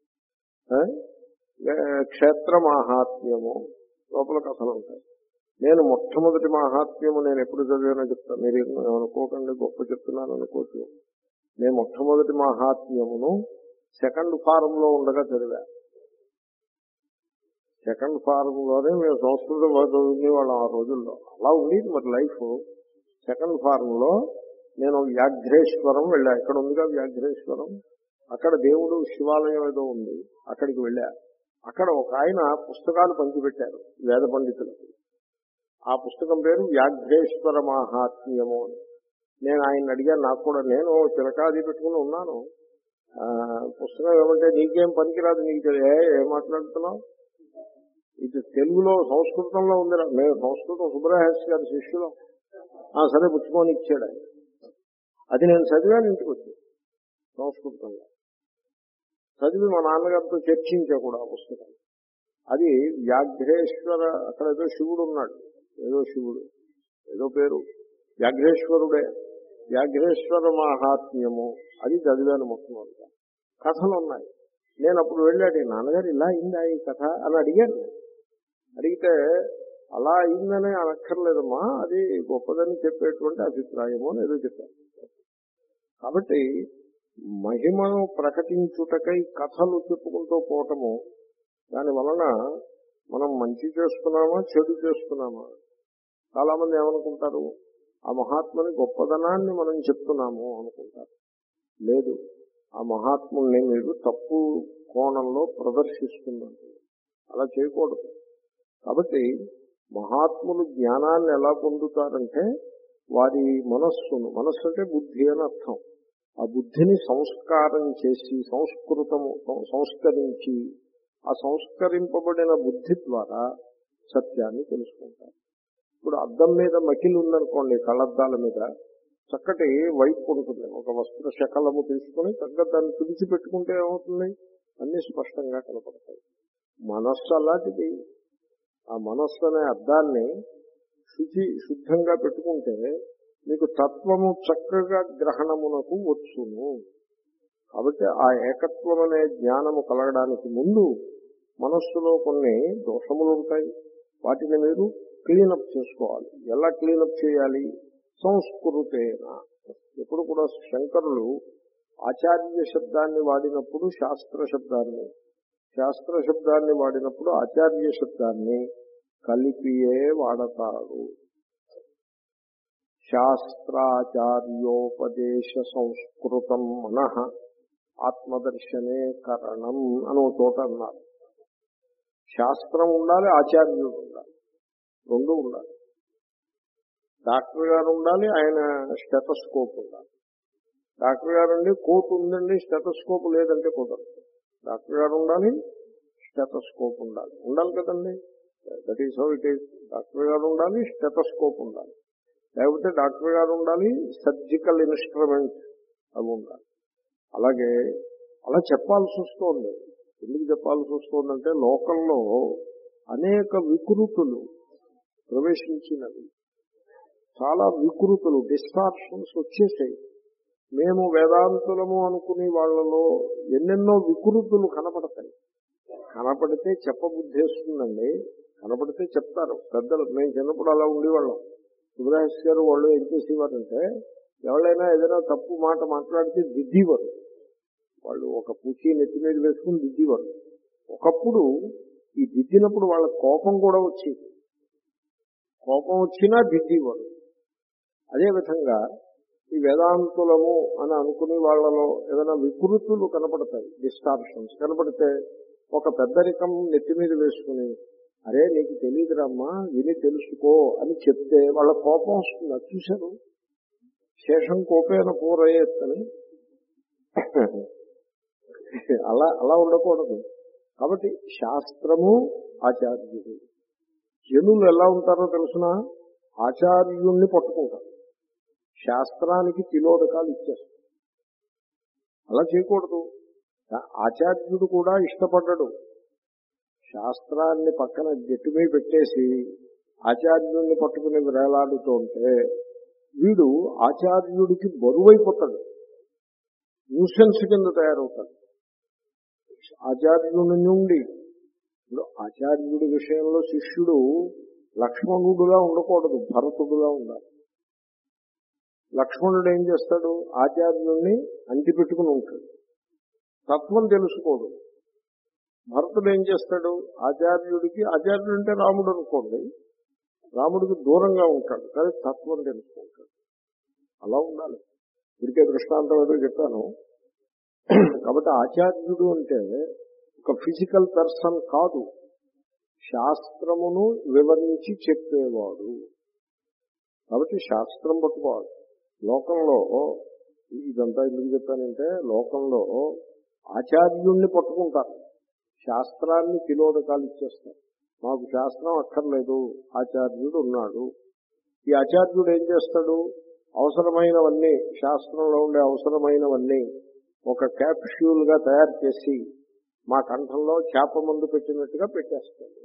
క్షేత్ర మహాత్మ్యము, లోపల కథలు ఉంటాయి. నేను మొట్టమొదటి మహాత్మ్యము నేను ఎప్పుడు చదివానో చెప్తాను, మీరు అనుకోకండి గొప్ప చెప్తున్నాను అనుకోవచ్చు. నేను మొట్టమొదటి మహాత్మ్యమును సెకండ్ ఫారంలో ఉండగా చదివా. సెకండ్ ఫారంలోనే మేము సంస్కృతం చదివింది వాళ్ళం ఆ రోజుల్లో. అలా ఉండేది మరి లైఫ్. సెకండ్ ఫారంలో నేను వ్యాఘ్రేశ్వరం వెళ్ళా. ఇక్కడ ఉందిగా వ్యాఘ్రేశ్వరం, అక్కడ దేవుడు శివాలయం ఏదో ఉంది, అక్కడికి వెళ్ళా. అక్కడ ఒక ఆయన పుస్తకాలు పంచిపెట్టారు వేద పండితులకు. ఆ పుస్తకం పేరు వ్యాఘ్రేశ్వర మాహాత్మ్యము అని. నేను ఆయన అడిగాను, నాకు కూడా, నేను చిరకాది పెట్టుకుని ఉన్నాను, పుస్తకం ఏమంటే నీకేం పనికిరాదు, నీకు ఏ ఏం మాట్లాడుతున్నావు, ఇది తెలుగులో సంస్కృతంలో ఉంది, మేము సంస్కృతం సుబ్రహ్మణ్య గారి శిష్యులు, సరే పుచ్చుకొని ఇచ్చాడు ఆయన. అది నేను చదివాను, ఇంటికి వచ్చి సంస్కృతంలో చదివి మా నాన్నగారితో చర్చించా కూడా ఆ పుస్తకం. అది వ్యాఘ్రేశ్వర, అక్కడ ఏదో శివుడు ఉన్నాడు, ఏదో శివుడు ఏదో పేరు, వ్యాఘ్రేశ్వరుడే, వ్యాఘ్రేశ్వర మహాత్మ్యము, అది చదివాను మొత్తం అంతా. కథలు ఉన్నాయి. నేను అప్పుడు వెళ్ళాడు, నాన్నగారు ఇలా అయిందా ఈ కథ అని అడిగాను. అడిగితే అలా అయిందనే అనక్కర్లేదమ్మా, అది గొప్పదని చెప్పేటువంటి అభిప్రాయము అని ఏదో చెప్పాను. కాబట్టి మహిమను ప్రకటించుటకై కథలు చెప్పుకుంటూ పోవటము, దాని వలన మనం మంచి చేస్తున్నామా చెడు చేస్తున్నామా? చాలా మంది ఏమనుకుంటారు, ఆ మహాత్ముని గొప్పదనాన్ని మనం చెప్తున్నాము అనుకుంటారు. లేదు, ఆ మహాత్ముల్ని మీరు తప్పు కోణంలో ప్రదర్శిస్తున్నారు, అలా చేయకూడదు. కాబట్టి మహాత్ములు జ్ఞానాన్ని ఎలా పొందుతారంటే వారి మనస్సును, మనస్సు అంటే బుద్ధి అని అర్థం, ఆ బుద్ధిని సంస్కారం చేసి సంస్కృతము సంస్కరించి ఆ సంస్కరింపబడిన బుద్ధి ద్వారా సత్యాన్ని తెలుసుకుంటారు. ఇప్పుడు అద్దం మీద మకిలి ఉందనుకోండి, కళ్ళద్దాల మీద చక్కటి వైపు ఉంటుంది, ఒక వస్త్ర శకలము తీసుకుని చక్కగా దాన్ని తుడిచిపెట్టుకుంటే ఏమవుతుంది, అన్ని స్పష్టంగా కనపడతాయి. మనస్సు అలాంటిది. ఆ మనస్సు అనే అద్దాన్ని శుచి శుద్ధంగా పెట్టుకుంటే మీకు తత్వము చక్కగా గ్రహణమునకు వచ్చును. కాబట్టి ఆ ఏకత్వం అనే జ్ఞానము కలగడానికి ముందు మనస్సులో కొన్ని దోషములు ఉంటాయి, వాటిని మీరు క్లీనప్ చేసుకోవాలి. ఎలా క్లీనప్ చేయాలి? సంస్కృతేన. ఎప్పుడు కూడా శంకరులు ఆచార్య శబ్దాన్ని వాడినప్పుడు శాస్త్ర శబ్దాన్ని, శాస్త్ర శబ్దాన్ని వాడినప్పుడు ఆచార్య శబ్దాన్ని కలిపియే వాడతారు. శాస్త్రాచార్యోపదేశ సంస్కృతం మనః ఆత్మదర్శనే కరణం అని ఒక చోట అన్నారు. శాస్త్రం ఉండాలి, ఆచార్యుడు ఉండాలి, రెండు ఉండాలి. డాక్టర్ గారు ఉండాలి, ఆయన స్టెటస్కోప్ ఉండాలి. డాక్టర్ గారు అండి కోట్ ఉందండి, స్టెటస్కోప్ లేదంటే కుదరదు. డాక్టర్ గారు ఉండాలి, స్టెటస్కోప్ ఉండాలి, ఉండాలి కదండి. That is how it is. Doctor గారు ఉండాలి, స్టెటస్కోప్ ఉండాలి, లేకపోతే డాక్టర్ గారు ఉండాలి, సర్జికల్ ఇన్స్ట్రుమెంట్ అవి ఉండాలి. అలాగే అలా చెప్పాల్సి వస్తుంది. ఎందుకు చెప్పాల్సి వస్తుందంటే లోకంలో అనేక వికృతులు ప్రవేశించినవి, చాలా వికృతులు, డిస్టార్షన్స్ వచ్చేసాయి. మేము వేదాంతులము అనుకునే వాళ్ళలో ఎన్నెన్నో వికృతులు కనపడతాయి. కనపడితే చెప్పబుద్ధేస్తుందండి, కనపడితే చెప్తారు పెద్దలు. మేము చిన్నప్పుడు అలా ఉండేవాళ్ళం. సుబ్రహ్మణ్య గారు వాళ్ళు ఏం చేసేవారంటే ఎవరైనా ఏదైనా తప్పు మాట మాట్లాడితే దిద్దేవారు. వాళ్ళు ఒక పూచి నెత్తి మీద వేసుకుని దిద్దేవారు. ఒకప్పుడు ఈ దిద్దినప్పుడు వాళ్ళ కోపం కూడా వచ్చేది, కోపం వచ్చినా దిద్దేవారు. అదేవిధంగా ఈ వేదాంతులము అని అనుకునే వాళ్ళలో ఏదైనా వికృతులు కనపడతాయి, డిస్టార్షన్స్ కనపడితే ఒక పెద్దరికం నెత్తి మీద వేసుకుని అరే నీకు తెలియదురమ్మా, విని తెలుసుకో అని చెప్తే వాళ్ళ కోపం వస్తుంది. అది చూశారు, శేషం కోపేన పూరయ్యని. అలా అలా ఉండకూడదు. కాబట్టి శాస్త్రము ఆచార్యుడు. జనులు ఎలా ఉంటారో తెలుసిన, ఆచార్యుణ్ణి పట్టుకుంటారు, శాస్త్రానికి తిలోదకాలు ఇచ్చేస్తారు. అలా చేయకూడదు. ఆచార్యుడు కూడా ఇష్టపడ్డాడు. శాస్త్రాన్ని పక్కన గట్టి మీద పెట్టేసి ఆచార్యుడిని పట్టుకుని వేలాడుతూ ఉంటే వీడు ఆచార్యుడికి బరువైపోతాడు, న్యూసెన్స్ కింద తయారవుతాడు. ఆచార్యుడి నుండి ఇప్పుడు ఆచార్యుడి విషయంలో శిష్యుడు లక్ష్మణుడులా ఉండకూడదు, భరతుడులా ఉండాలి. లక్ష్మణుడు ఏం చేస్తాడు? ఆచార్యుడిని అంటిపెట్టుకుని ఉంటాడు, తత్వం తెలుసుకోడు. భరతుడు ఏం చేస్తాడు? ఆచార్యుడికి, ఆచార్యుడు అంటే రాముడు అనుకోండి, రాముడికి దూరంగా ఉంటాడు కానీ తత్వం తెలుసుకుంటాడు. అలా ఉండాలి. ఇదికే దృష్టాంతం ఏదో చెప్పాను. కాబట్టి ఆచార్యుడు అంటే ఒక ఫిజికల్ పర్సన్ కాదు, శాస్త్రమును వివరించి చెప్పేవాడు. కాబట్టి శాస్త్రం పట్టుకోవాలి. లోకంలో ఇదంతా ఎందుకు చెప్పానంటే, లోకంలో ఆచార్యుణ్ణి పట్టుకుంటారు, శాస్త్రాన్ని తిలోదకాలు ఇచ్చేస్తారు. మాకు శాస్త్రం అక్కర్లేదు, ఆచార్యుడు ఉన్నాడు. ఈ ఆచార్యుడు ఏం చేస్తాడు, అవసరమైనవన్నీ, శాస్త్రంలో ఉండే అవసరమైనవన్నీ ఒక క్యాప్స్యూల్ గా తయారు చేసి మా కంఠంలో చేప మందు పెట్టినట్టుగా పెట్టేస్తాడు.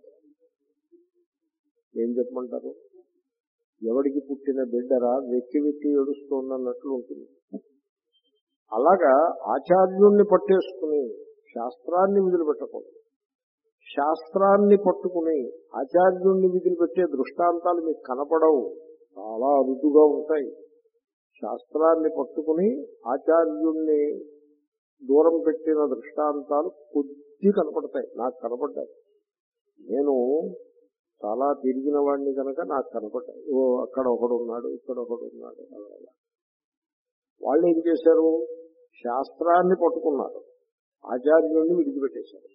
ఏం చెప్పమంటారు? ఎవడికి పుట్టిన బిడ్డరా వెక్కి వెక్కి ఏడుస్తోందన్నట్లు ఉంటుంది. అలాగా ఆచార్యుణ్ణి పట్టేసుకుని శాస్త్రాన్ని వదిలిపెట్టకూడదు. శాస్త్రాన్ని పట్టుకుని ఆచార్యుణ్ణి వదిలిపెట్టే దృష్టాంతాలు మీకు కనపడవు, చాలా అరుదుగా ఉంటాయి. శాస్త్రాన్ని పట్టుకుని ఆచార్యుణ్ణి దూరం పెట్టిన దృష్టాంతాలు కొద్ది కనపడతాయి. నాకు కనపడ్డాయి. నేను చాలా తిరిగిన వాడిని కనుక నాకు కనపడ్డాయి. ఓ అక్కడ ఒకడు ఉన్నాడు, ఇక్కడ ఒకడు ఉన్నాడు. అలా వాళ్ళు ఏం చేశారు, శాస్త్రాన్ని పట్టుకున్నారు, ఆచార్యుణ్ణి విడిచిపెట్టేశారు.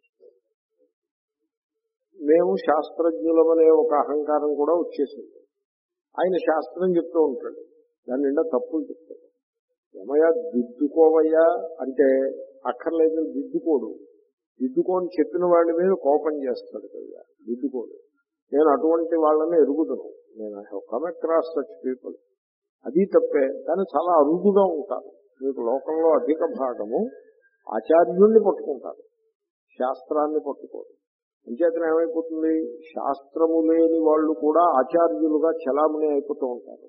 మేము శాస్త్రజ్ఞులమనే ఒక అహంకారం కూడా వచ్చేసింది. ఆయన శాస్త్రం చెప్తూ ఉంటాడు, దాని నిండా తప్పులు చెప్తాడు. ఏమయ్యా దిద్దుకోవయ్యా అంటే అక్కర్లేదు, దిద్దుకోడు. దిద్దుకోని చెప్పిన వాడి మీద కోపం చేస్తాడు కదా, దిద్దుకోడు. నేను అటువంటి వాళ్ళని ఎరుగుదును. నేను I have come across such people. అది తప్పే, కానీ చాలా అరుదుగా ఉంటారు. మీకు లోకంలో అధిక భాగము ఆచార్యుణ్ణి పట్టుకుంటారు, శాస్త్రాన్ని పట్టుకోరు. అంచేతన ఏమైపోతుంది, శాస్త్రము లేని వాళ్ళు కూడా ఆచార్యులుగా చలామణి అయిపోతూ ఉంటారు.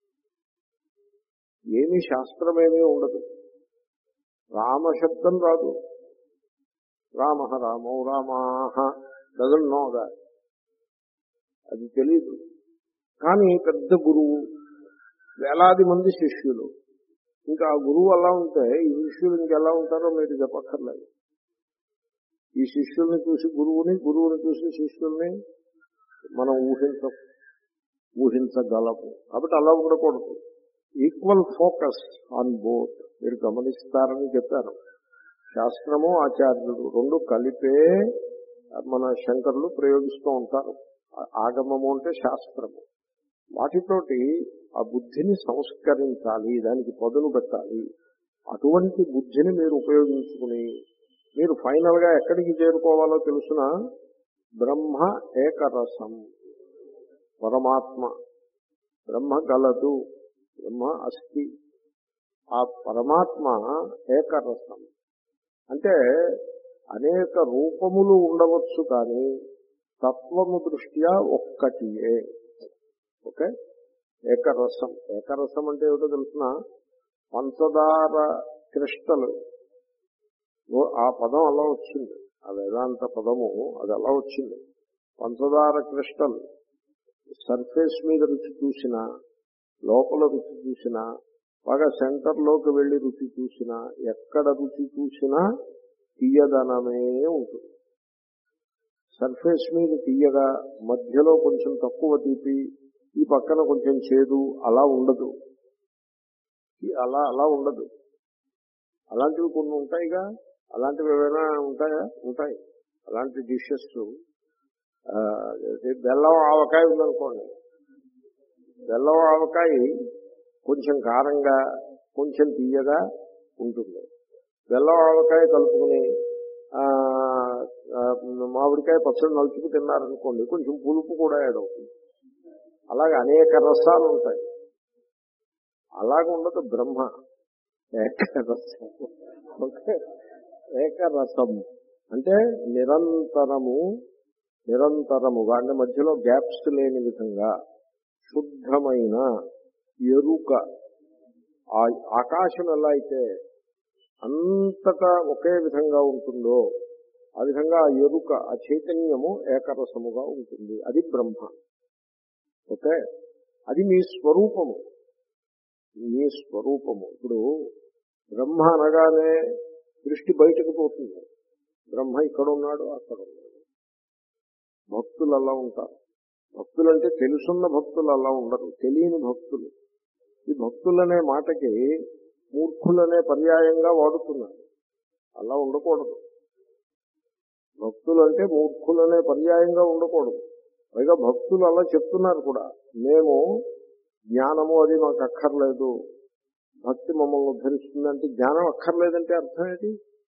ఏమీ శాస్త్రమేమీ ఉండదు. రామశబ్దం రాదు, రామ రామో రామాహ డజంట్ నో దట్, అది తెలీదు. కానీ పెద్ద గురువు, వేలాది మంది శిష్యులు, ఇంకా ఆ గురువు అలా ఉంటే ఈ శిష్యులు ఇంకెలా ఉంటారో మీరు చెప్పక్కర్లేదు. ఈ శిష్యుల్ని చూసి గురువుని, గురువుని చూసి శిష్యుల్ని మనం ఊహించ ఊహించగలము. కాబట్టి అలా ఉండకూడదు. ఈక్వల్ ఫోకస్ ఆన్ బోత్ మీరు గమనిస్తారని చెప్పారు. శాస్త్రము ఆచార్యుడు రెండు కలిపే మన శంకరులు ప్రయోగిస్తూ ఉంటారు. ఆగమము అంటే శాస్త్రము. వాటితోటి ఆ బుద్ధిని సంస్కరించాలి, దానికి పదును పెట్టాలి. అటువంటి బుద్ధిని మీరు ఉపయోగించుకుని మీరు ఫైనల్ గా ఎక్కడికి చేరుకోవాలో తెలుసిన బ్రహ్మ ఏకరసం, పరమాత్మ. బ్రహ్మ గలదు, బ్రహ్మ అస్తి. ఆ పరమాత్మ ఏకరసం అంటే అనేక రూపములు ఉండవచ్చు, కానీ తత్వము దృష్ట్యా ఒక్కటియే. ఓకే, ఏకరసం. ఏకరసం అంటే ఏమిటో తెలుసిన, పంచదార క్రిస్టల్, ఆ పదం అలా వచ్చింది, ఆ వేదాంత పదము అది అలా వచ్చింది. పంచదార క్రిస్టల్ సర్ఫేస్ మీద రుచి చూసినా, లోపల రుచి చూసినా, బాగా సెంటర్లోకి వెళ్లి రుచి చూసినా, ఎక్కడ రుచి చూసినా తీయదనమే ఉంటుంది. సర్ఫేస్ మీద తీయగా, మధ్యలో కొంచెం తక్కువ తీపి, ఈ పక్కన కొంచెం చేదు, అలా ఉండదు. అలా అలా ఉండదు. అలాంటివి కొన్ని ఉంటాయిగా, అలాంటివి ఏమైనా ఉంటాయా? ఉంటాయి. అలాంటి డిషెస్, బెల్లం ఆవకాయ ఉందనుకోండి, బెల్లం ఆవకాయ కొంచెం కారంగా కొంచెం తీయగా ఉంటుంది. బెల్లం ఆవకాయ కలుపుకుని మామిడికాయ పచ్చడి నలుచుకు తిన్నారనుకోండి, కొంచెం పులుపు కూడా యాడ్ అవుతుంది. అలాగే అనేక రసాలు ఉంటాయి. అలాగ ఉండదు బ్రహ్మ, ఏకరసం. ఓకే, ఏకరసం అంటే నిరంతరము నిరంతరముగా అంటే మధ్యలో గ్యాప్స్ లేని విధంగా శుద్ధమైన ఎరుక. ఆకాశం ఎలా అయితే అంతటా ఒకే విధంగా ఉంటుందో ఆ విధంగా ఆ ఎరుక, ఆ చైతన్యము ఏకరసముగా ఉంటుంది. అది బ్రహ్మ. ఓకే, అది మీ స్వరూపము, మీ స్వరూపము. ఇప్పుడు బ్రహ్మ అనగానే దృష్టి బయటకు పోతుంది. బ్రహ్మ ఇక్కడ ఉన్నాడు, అక్కడ ఉన్నాడు. భక్తులు అలా ఉంటారు. భక్తులంటే తెలుసున్న భక్తులు అలా ఉండరు, తెలియని భక్తులు. ఈ భక్తులనే మాటకి మూర్ఖులనే పర్యాయంగా వాడుతున్నారు. అలా ఉండకూడదు. భక్తులు అంటే మూర్ఖులనే పర్యాయంగా ఉండకూడదు. పైగా భక్తులు అలా చెప్తున్నారు కూడా, మేము జ్ఞానము అది మాకు అక్కర్లేదు, భక్తి మమ్మల్ని ఉద్ధరిస్తుందంటే జ్ఞానం అక్కర్లేదంటే అర్థం ఏంటి?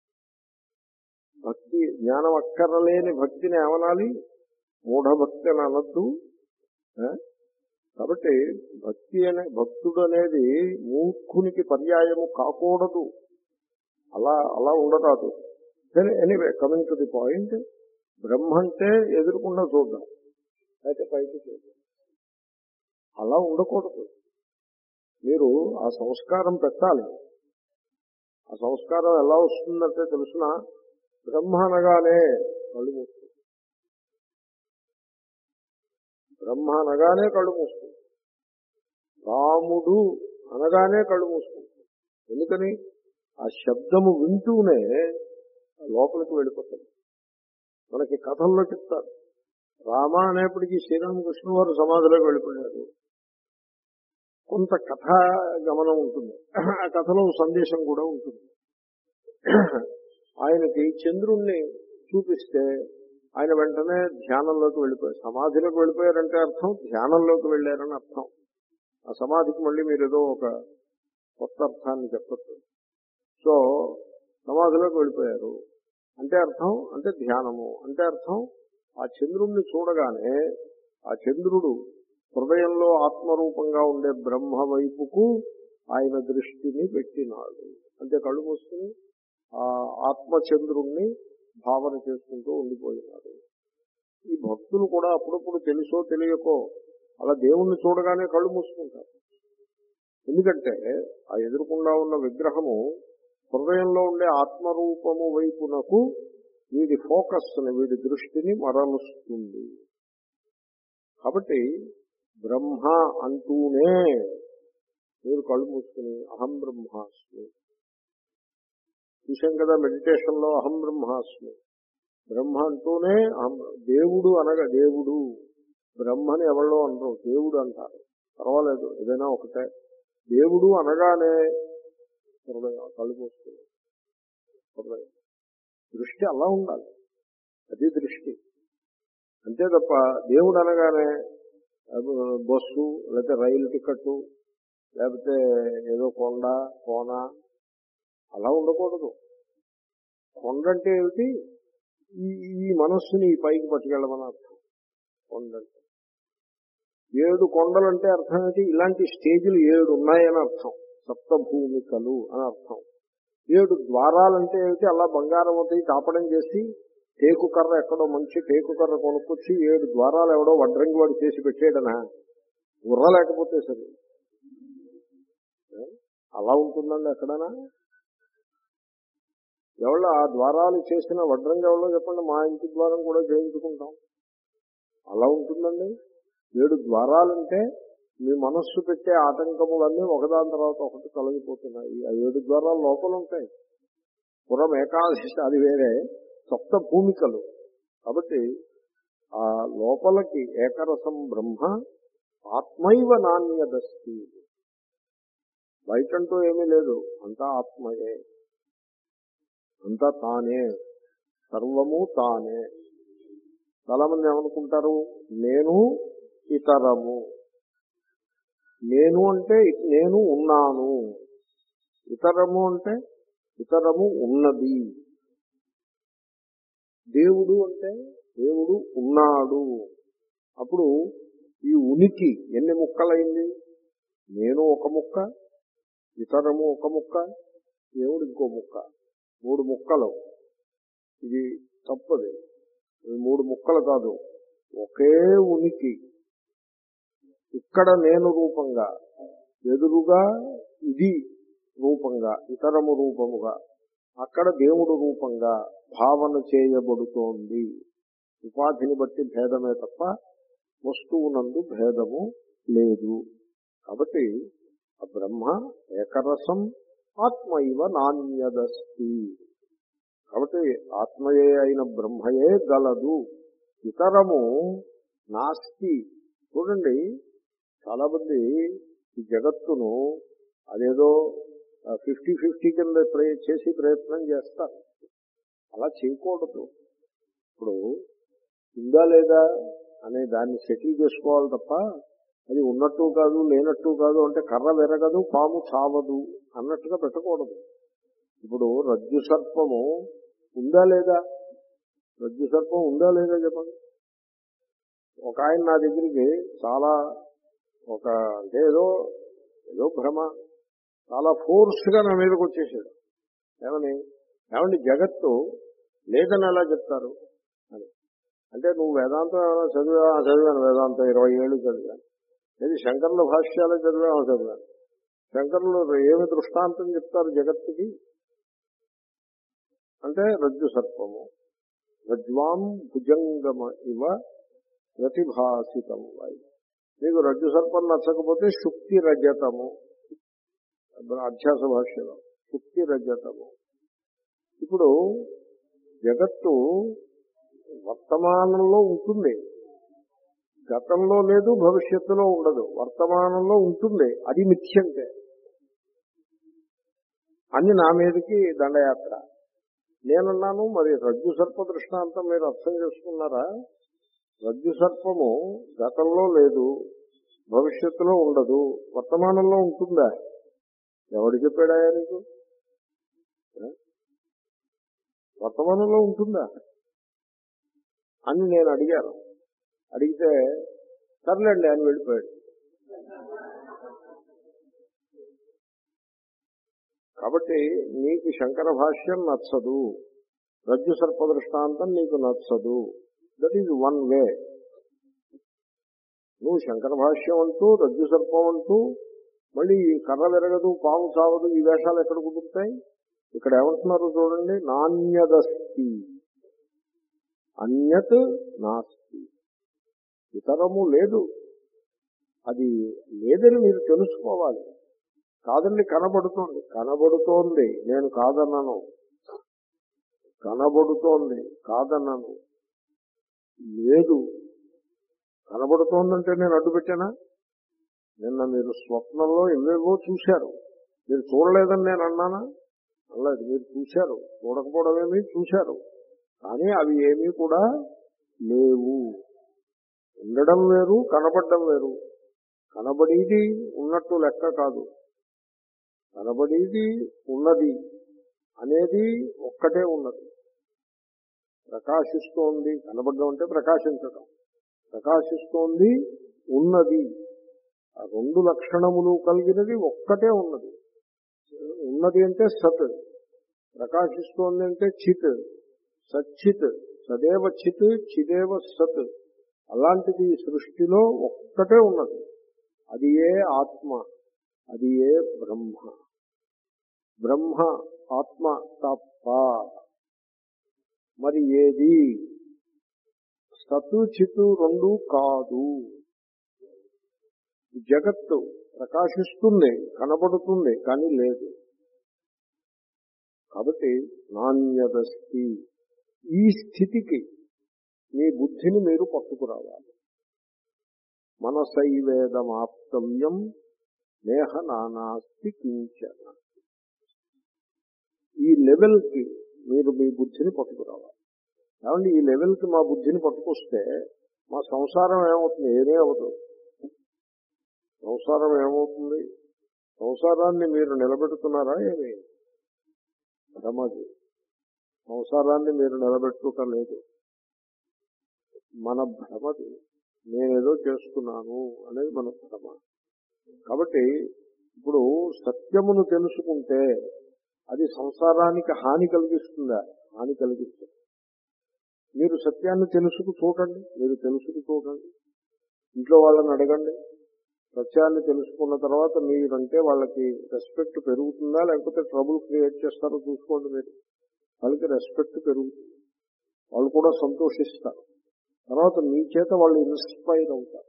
భక్తి జ్ఞానం అక్కర్లేని భక్తిని ఏమనాలి? మూఢభక్తి అని అనద్దు. కాబట్టి భక్తి అనే భక్తుడు అనేది మూర్ఖునికి పర్యాయము కాకూడదు. అలా అలా ఉండరాదు. సరే, anyway coming to the point, Brahma అంటే ఎదురుకుండా చూద్దాం, అయితే పైకి చూద్దాం. అలా ఉండకూడదు. మీరు ఆ సంస్కారం పెట్టాలి. ఆ సంస్కారం ఎలా వస్తుందంటే తెలుసిన, బ్రహ్మ అనగానే కళ్ళు మూస్తుంది. బ్రహ్మ అనగానే కళ్ళు మూస్తుంది. రాముడు అనగానే కళ్ళు మూస్తుంది. ఎందుకని? ఆ శబ్దము వింటూనే లోపలికి వెళ్ళిపోతుంది. మనకి కథల్లో చెప్తారు, రామ అనేప్పటికీ శ్రీరామకృష్ణ వారు సమాధిలోకి వెళ్ళిపోయారు. కొంత కథ గమనం ఉంటుంది, ఆ కథలో సందేశం కూడా ఉంటుంది. ఆయనకి చంద్రుణ్ణి చూపిస్తే ఆయన వెంటనే ధ్యానంలోకి వెళ్ళిపోయారు. సమాధిలోకి వెళ్ళిపోయారంటే అర్థం ధ్యానంలోకి వెళ్ళారని అర్థం. ఆ సమాధికి మళ్ళీ మీరు ఏదో ఒక కొత్త అర్థాన్ని చెప్పచ్చు. సో సమాధిలోకి వెళ్ళిపోయారు అంటే అర్థం, అంటే ధ్యానము అంటే అర్థం, ఆ చంద్రుణ్ణి చూడగానే ఆ చంద్రుడు హృదయంలో ఆత్మరూపంగా ఉండే బ్రహ్మ వైపుకు ఆయన దృష్టిని పెట్టినాడు. అంటే కళ్ళు మూసుకుని ఆ ఆత్మచంద్రుణ్ణి భావన చేసుకుంటూ ఉండిపోయినాడు. ఈ భక్తులు కూడా అప్పుడప్పుడు తెలుసో తెలియకో అలా దేవుణ్ణి చూడగానే కళ్ళు మూసుకుంటారు. ఎందుకంటే ఆ ఎదురుకుండా ఉన్న విగ్రహము హృదయంలో ఉండే ఆత్మరూపము వైపునకు వీడి ఫోకస్ని, వీడి దృష్టిని మరలుస్తుంది. కాబట్టి బ్రహ్మ అంటూనే మీరు కళ్ళు మూసుకుని అహం బ్రహ్మాస్మి చూసాం కదా. మెడిటేషన్ లో అహం బ్రహ్మాస్మి, బ్రహ్మ అంటూనే అహం. దేవుడు అనగా దేవుడు, బ్రహ్మని ఎవరో అనరు, దేవుడు అంటారు. పర్వాలేదు, ఏదైనా ఒకటే. దేవుడు అనగానే హృదయం కళ్ళు మూసుకుని హృదయం దృష్టి అలా ఉండాలి. అది దృష్టి. అంతే తప్ప దేవుడు అనగానే బస్సు లేకపోతే రైలు టికెట్టు లేకపోతే ఏదో కొండ కోన అలా ఉండకూడదు. కొండ అంటే ఏమిటి? ఈ ఈ మనస్సుని ఈ పైకి పట్టుకెళ్ళమని అర్థం. కొండంటే ఏడు కొండలంటే అర్థం ఏంటి? ఇలాంటి స్టేజీలు ఏడు ఉన్నాయని అర్థం. సప్తభూమికలు అని అర్థం. ఏడు ద్వారాలంటే ఏమిటి? అలా బంగారం అవుతాయి తాపడం చేసి టేకు కర్ర ఎక్కడో మంచి టేకు కర్ర కొనుక్కొచ్చి ఏడు ద్వారాలు ఎవడో వడ్రంగి వాడు చేసి పెట్టేయడనా? గుర్ర లేకపోతే సరే అలా ఉంటుందండి ఎక్కడనా? ఎవరో ఆ ద్వారాలు చేసిన వడ్రంగి ఎవరో చెప్పండి, మా ఇంటి ద్వారం కూడా చేయించుకుంటాం. అలా ఉంటుందండి. ఏడు ద్వారాలంటే మీ మనస్సు పెట్టే ఆటంకములన్నీ ఒకదాని తర్వాత ఒకటి తొలగిపోతున్నాయి. ఆ ఏడు ద్వారాలు లోపల ఉంటాయి. పురం ఏకాదశి అది వేరే, సప్త భూమికలు. కాబట్టి ఆ లోపలికి ఏకరసం బ్రహ్మ ఆత్మైవ నాణ్యదస్తి. బయటంటూ ఏమీ లేదు, అంతా ఆత్మయే, అంతా తానే, సర్వము తానే. చాలా మంది ఏమనుకుంటారు, నేను ఇతరము. నేను అంటే నేను ఉన్నాను, ఇతరము అంటే ఇతరము ఉన్నది. దేవుడు అంటే దేవుడు ఉన్నాడు. అప్పుడు ఈ ఉనికి ఎన్ని ముక్కలైంది? నేను ఒక ముక్క, ఇతరము ఒక ముక్క, దేవుడు ఇంకో ముక్క, మూడు ముక్కలు. ఇది తప్పది. మూడు ముక్కలు కాదు, ఒకే ఉనికి. ఇక్కడ నేను రూపంగా, ఎదురుగా ఇది రూపంగా, ఇతరము రూపముగా, అక్కడ దేవుడు రూపంగా భావన చేయబడుతోంది. ఉపాధిని బట్టి భేదమే తప్ప వస్తువునందు భేదము లేదు. కాబట్టి ఆ బ్రహ్మ ఏకరసం ఆత్మైవ నాణ్యదస్తి. కాబట్టి ఆత్మయే అయిన బ్రహ్మయే గలదు, ఇతరము నాస్తి. చూడండి, చాలా మంది ఈ జగత్తును అదేదో ఫిఫ్టీ ఫిఫ్టీ కింద చేసి ప్రయత్నం చేస్తారు. అలా చేయకూడదు. ఇప్పుడు ఉందా లేదా అనే దాన్ని సెటిల్ చేసుకోవాలి తప్ప అది ఉన్నట్టు కాదు లేనట్టు కాదు అంటే కర్ర విరగదు పాము చావదు అన్నట్టుగా పెట్టకూడదు. ఇప్పుడు రజ్జు సర్పము ఉందా లేదా, రజ్జు సర్పం ఉందా లేదా చెప్పండి. ఒక ఆయన నా దగ్గరికి చాలా ఒక అంటే ఏదో ఏదో భ్రమ చాలా ఫోర్స్గా నా మీదకి వచ్చేసాడు. ఏమని, ఏమండి జగత్తు లేదని ఎలా చెప్తారు అని. అంటే నువ్వు వేదాంతం ఏమైనా చదివా చదివాను, వేదాంతం ఇరవై ఏళ్ళు చదివాను. ఇది శంకరుల భాష్యాలు చదివామో చదివాను. శంకరులు ఏమి దృష్టాంతం చెప్తారు జగత్తుకి అంటే రజ్జు సర్పము రజ్వాం భుజంగమ ఇవ ప్రతిభాసితం వాయి. మీకు రజ్జు సర్పం నచ్చకపోతే శుక్తి రజతము అధ్యాస భాష్యలో శుక్తి రజతము. ఇప్పుడు జగత్తు వర్తమానంలో ఉంటుంది, గతంలో లేదు భవిష్యత్తులో ఉండదు, వర్తమానంలో ఉంటుంది. అది మిథ్యంటే అని నా మీదకి దండయాత్ర. నేనన్నాను మరి రజ్జు సర్ప దృష్టాంతం మీరు అర్థం చేసుకున్నారా? రజ్జు సర్పము గతంలో లేదు, భవిష్యత్తులో ఉండదు, వర్తమానంలో ఉంటుందా? ఎవడు చెప్పాడా నీకు? వర్తమానంలో ఉంటుందా అని నేను అడిగాను. అడిగితే సర్లేండి అని వెళ్ళిపోయాడు. కాబట్టి నీకు శంకర భాష్యం నచ్చదు, రజ్జు సర్ప దృష్టాంతం నీకు నచ్చదు, దట్ ఈజ్ వన్ వే. నువ్వు శంకర భాష్యం అంటూ రజ్జు సర్పం అంటూ మళ్ళీ కర్ర విరగదు పాము చావదు ఈ వేషాలు ఎక్కడ కుదురుతాయి? ఇక్కడ ఏమంటున్నారు చూడండి, నాణ్యదస్తి అన్యత్ నాస్తి, ఇతరము లేదు, అది లేదని మీరు తెలుసుకోవాలి. కాదండి కనబడుతోంది, కనబడుతోంది నేను కాదన్నాను, కనబడుతోంది కాదన్నాను. లేదు కనబడుతోందంటే నేను అడ్డు పెట్టానా? నిన్న మీరు స్వప్నంలో ఎవేవో చూశారు, మీరు చూడలేదని నేను అన్నానా? అనలేదు, మీరు చూశారు, చూడకపోవడమేమీ చూశారు, కానీ అవి ఏమీ కూడా లేవు. ఉండడం వేరు, కనబడడం వేరు. కనబడేది ఉన్నట్టు లెక్క కాదు, కనబడేది ఉన్నది అనేది ఒక్కటే ఉన్నది. ప్రకాశిస్తోంది, కనబడడం అంటే ప్రకాశించడం, ప్రకాశిస్తోంది ఉన్నది, ఆ రెండు లక్షణములు కలిగినది ఒక్కటే ఉన్నది. ఉన్నది అంటే సత్, ప్రకాశిస్తోంది అంటే చిత్, సచ్చిత్, సదేవ చిత్ చిదేవ సత్. అలాంటిది సృష్టిలో ఒక్కటే ఉన్నది, అది ఏ ఆత్మ, అది ఏ బ్రహ్మ. బ్రహ్మ ఆత్మ తప్ప మరి ఏది సత్తు చిత్తు రెండు కాదు. జగత్తు ప్రకాశిస్తుంది, కనబడుతుంది, కానీ లేదు. కాబట్టి నాణ్యదస్తి, ఈ స్థితికి మీ బుద్ధిని మీరు పట్టుకురావాలి. మనసైవేదమాప్తవ్యం నేహ నానాస్తి కించన. ఈ లెవెల్కి మీరు మీ బుద్ధిని పట్టుకురావాలి. కాబట్టి ఈ లెవెల్కి మా బుద్ధిని పట్టుకొస్తే మా సంసారం ఏమవుతుంది? ఏమీ అవుతుంది. సంసారం ఏమవుతుంది? సంసారాన్ని మీరు నిలబెడుతున్నారా? ఏమి భ్రమది. సంసారాన్ని మీరు నిలబెట్టుకోలేదు, మన భ్రమది. నేనేదో చేస్తున్నాను అనేది మన భ్రమ. కాబట్టి ఇప్పుడు సత్యమును తెలుసుకుంటే అది సంసారానికి హాని కలిగిస్తుందా? హాని కలిగిస్తుంది. మీరు సత్యాన్ని తెలుసుకు చూడండి, మీరు తెలుసుకు చూడండి, ఇంట్లో వాళ్ళని అడగండి. సత్యాన్ని తెలుసుకున్న తర్వాత మీరంటే వాళ్ళకి రెస్పెక్ట్ పెరుగుతుందా లేకపోతే ట్రబుల్ క్రియేట్ చేస్తారో చూసుకోండి. మీరు వాళ్ళకి రెస్పెక్ట్ పెరుగుతుంది, వాళ్ళు కూడా సంతోషిస్తారు. తర్వాత మీ చేత వాళ్ళు ఇన్స్పైర్ అవుతారు,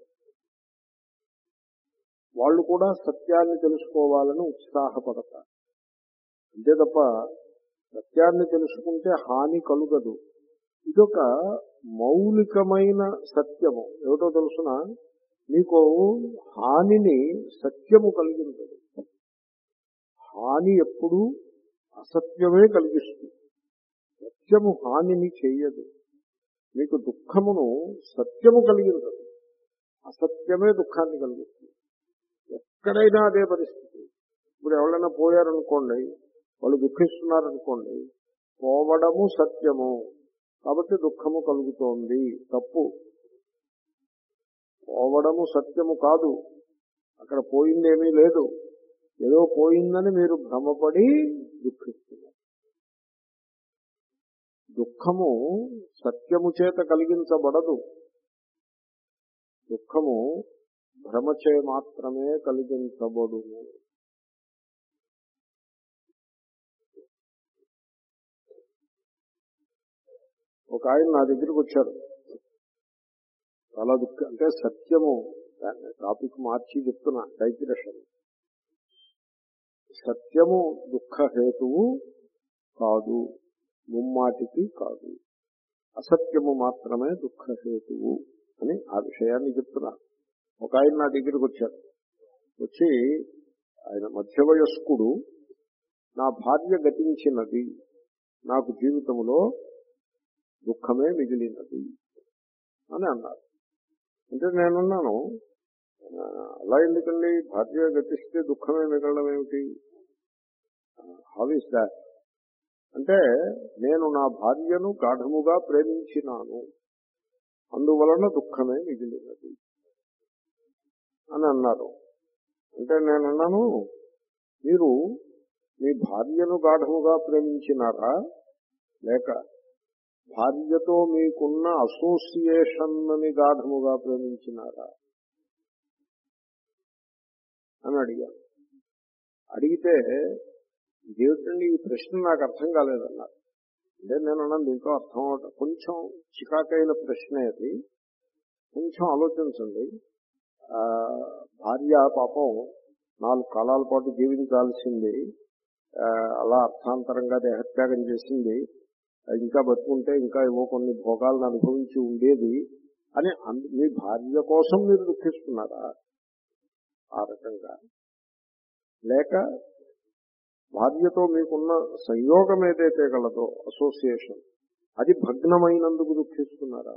వాళ్ళు కూడా సత్యాన్ని తెలుసుకోవాలని ఉత్సాహపడతారు. అంతే తప్ప సత్యాన్ని తెలుసుకుంటే హాని కలుగదు. ఇదొక మౌలికమైన సత్యము. ఏమిటో తెలుసిన, మీకు హానిని సత్యము కలిగించదు. హాని ఎప్పుడూ అసత్యమే కలిగిస్తుంది. సత్యము హానిని చేయదు. మీకు దుఃఖమును సత్యము కలిగించదు, అసత్యమే దుఃఖాన్ని కలిగిస్తుంది. ఎక్కడైనా అదే పరిస్థితి. ఇప్పుడు ఎవరైనా పోయారనుకోండి, వాళ్ళు దుఃఖిస్తున్నారనుకోండి, పోవడము సత్యము కాబట్టి దుఃఖము కలుగుతోంది. తప్పు. పోవడము సత్యము కాదు, అక్కడ పోయిందేమీ లేదు. ఏదో పోయిందని మీరు భ్రమపడి దుఃఖిస్తున్నారు. దుఃఖము సత్యము చేత కలిగించబడదు. దుఃఖము భ్రమచే మాత్రమే కలిగించబడును. ఒక ఆయన నా దగ్గరికి వచ్చారు. చాలా దుఃఖం అంటే సత్యము, టాపిక్ మార్చి చెప్తున్నా, డైగ్రెషన్. సత్యము దుఃఖహేతువు కాదు, ముమ్మాటికి కాదు. అసత్యము మాత్రమే దుఃఖహేతువు అని ఆ విషయాన్ని చెప్తున్నా. ఒక ఆయన నా దగ్గరికి వచ్చారు. వచ్చి ఆయన మధ్య వయస్కుడు, నా భార్య గతించినది, నాకు జీవితంలో దుఃఖమే మిగిలినది అని అన్నారు. అంటే నేనున్నాను, అలా ఎందుకండి, భార్య గతిస్తే దుఃఖమే మిగలడం ఏమిటి, హౌ ఇస్ దాట్ అంటే, నేను నా భార్యను గాఢముగా ప్రేమించినాను, అందువలన దుఃఖమే మిగిలినది అని అన్నారు. అంటే నేనన్నాను, మీరు మీ భార్యను గాఢముగా ప్రేమించినారా, లేక భార్యతో మీకున్న అసోసియేషన్ ని గాఢముగా ప్రేమించినారా అని అడిగాను. అడిగితే ఏమిటండి ఈ ప్రశ్న నాకు అర్థం కాలేదన్నారు. అంటే నేను అన్నాను, దీంట్లో అర్థం అవటం కొంచెం చికాకైన ప్రశ్నే అది, కొంచెం ఆలోచించండి. ఆ భార్య పాపం నాలుగు కాలాల పాటు జీవించాల్సింది, అలా అర్థాంతరంగా దేహత్యాగం చేసింది, ఇంకా బతుకుంటే ఇంకా ఏవో కొన్ని భోగాలను అనుభవించి ఉండేది అని మీ భార్య కోసం మీరు దుఃఖిస్తున్నారా ఆ రకంగా, లేక భార్యతో మీకున్న సంయోగం ఏదైతే గలదో అసోసియేషన్ అది భగ్నమైనందుకు దుఃఖిస్తున్నారా?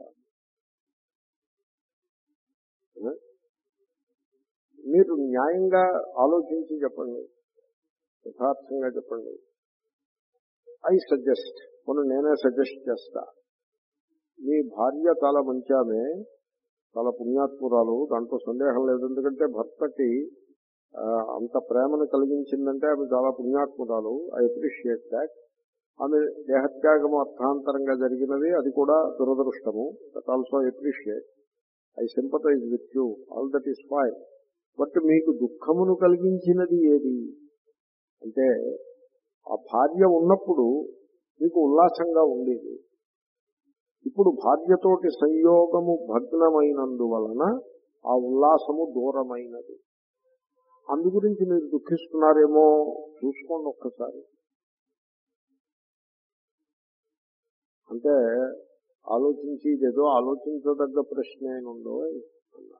మీరు న్యాయంగా ఆలోచించి చెప్పండి, యథార్థంగా చెప్పండి. ఐ సజెస్ట్, మనం నేనే సజెస్ట్ చేస్తా, మీ భార్య చాలా మంచి ఆమె, చాలా పుణ్యాత్మురాలు, దాంట్లో సందేహం లేదు. ఎందుకంటే భర్తకి అంత ప్రేమను కలిగించిందంటే ఆమె చాలా పుణ్యాత్మురాలు. I appreciate that. ఆమె దేహత్యాగము అర్థాంతరంగా జరిగినది, అది కూడా దురదృష్టము. That also appreciate. I sympathise with you, all that is fine. But మీకు దుఃఖమును కలిగించినది ఏది అంటే, ఆ భార్య ఉన్నప్పుడు మీకు ఉల్లాసంగా ఉండేది. ఇప్పుడు భార్యతోటి సంయోగము భగ్నమైనందువలన ఆ ఉల్లాసము దూరమైనది. అందు గురించి మీరు దుఃఖిస్తున్నారేమో చూసుకోండి ఒక్కసారి. అంటే ఆలోచించి ఇదేదో ఆలోచించదగ్గ ప్రశ్న ఏనుందో అన్నారు.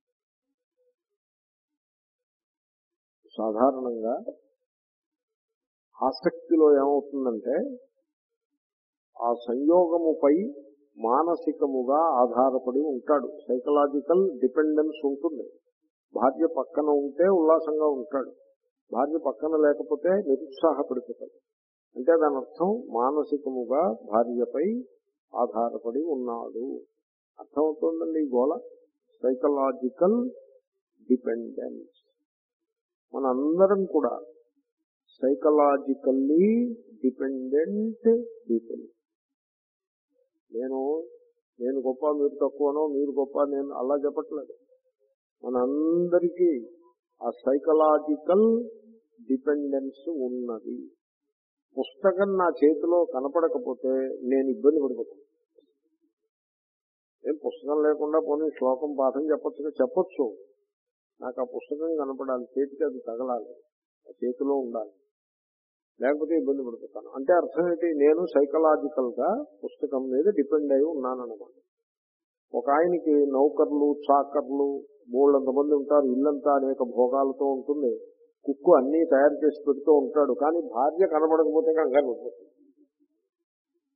సాధారణంగా ఆసక్తిలో ఏమవుతుందంటే, ఆ సంయోగముపై మానసికముగా ఆధారపడి ఉంటాడు, సైకలాజికల్ డిపెండెన్స్ ఉంటుంది. భార్య పక్కన ఉంటే ఉల్లాసంగా ఉంటాడు, భార్య పక్కన లేకపోతే నిరుత్సాహపడిపోతాడు. అంటే దాని అర్థం మానసికముగా భార్యపై ఆధారపడి ఉన్నాడు. అర్థమవుతోందండి ఈ గోళ. Psychological dependence. మనందరం కూడా సైకలాజికల్లీ డిపెండెంట్ పీపుల్. నేను నేను గొప్ప మీరు తక్కువనో, మీరు గొప్ప నేను అలా చెప్పట్లేదు. మనందరికీ ఆ సైకలాజికల్ డిపెండెన్స్ ఉన్నది. పుస్తకం నా చేతిలో కనపడకపోతే నేను ఇబ్బంది పడిపోతాను. నేను పుస్తకం లేకుండా పోనీ శ్లోకం పాఠం చెప్పొచ్చుగా, చెప్పొచ్చు. నాకు ఆ పుస్తకం కనపడాలి, చేతికి అది తగలాలి, ఆ చేతిలో ఉండాలి, లేకపోతే ఇబ్బంది పడిపోతాను. అంటే అర్థం ఏంటి, నేను సైకలాజికల్ గా పుస్తకం మీద డిపెండ్ అయి ఉన్నానన్నమాట. ఒక ఆయనకి నౌకర్లు చాకర్లు మూడంతమంది ఉంటారు, ఇల్లంతా అనేక భోగాలతో ఉంటుంది, కుక్కు అన్నీ తయారు చేసి పెడుతూ ఉంటాడు. కానీ భార్య కనబడకపోతే కంగారు పడిపోతుంది.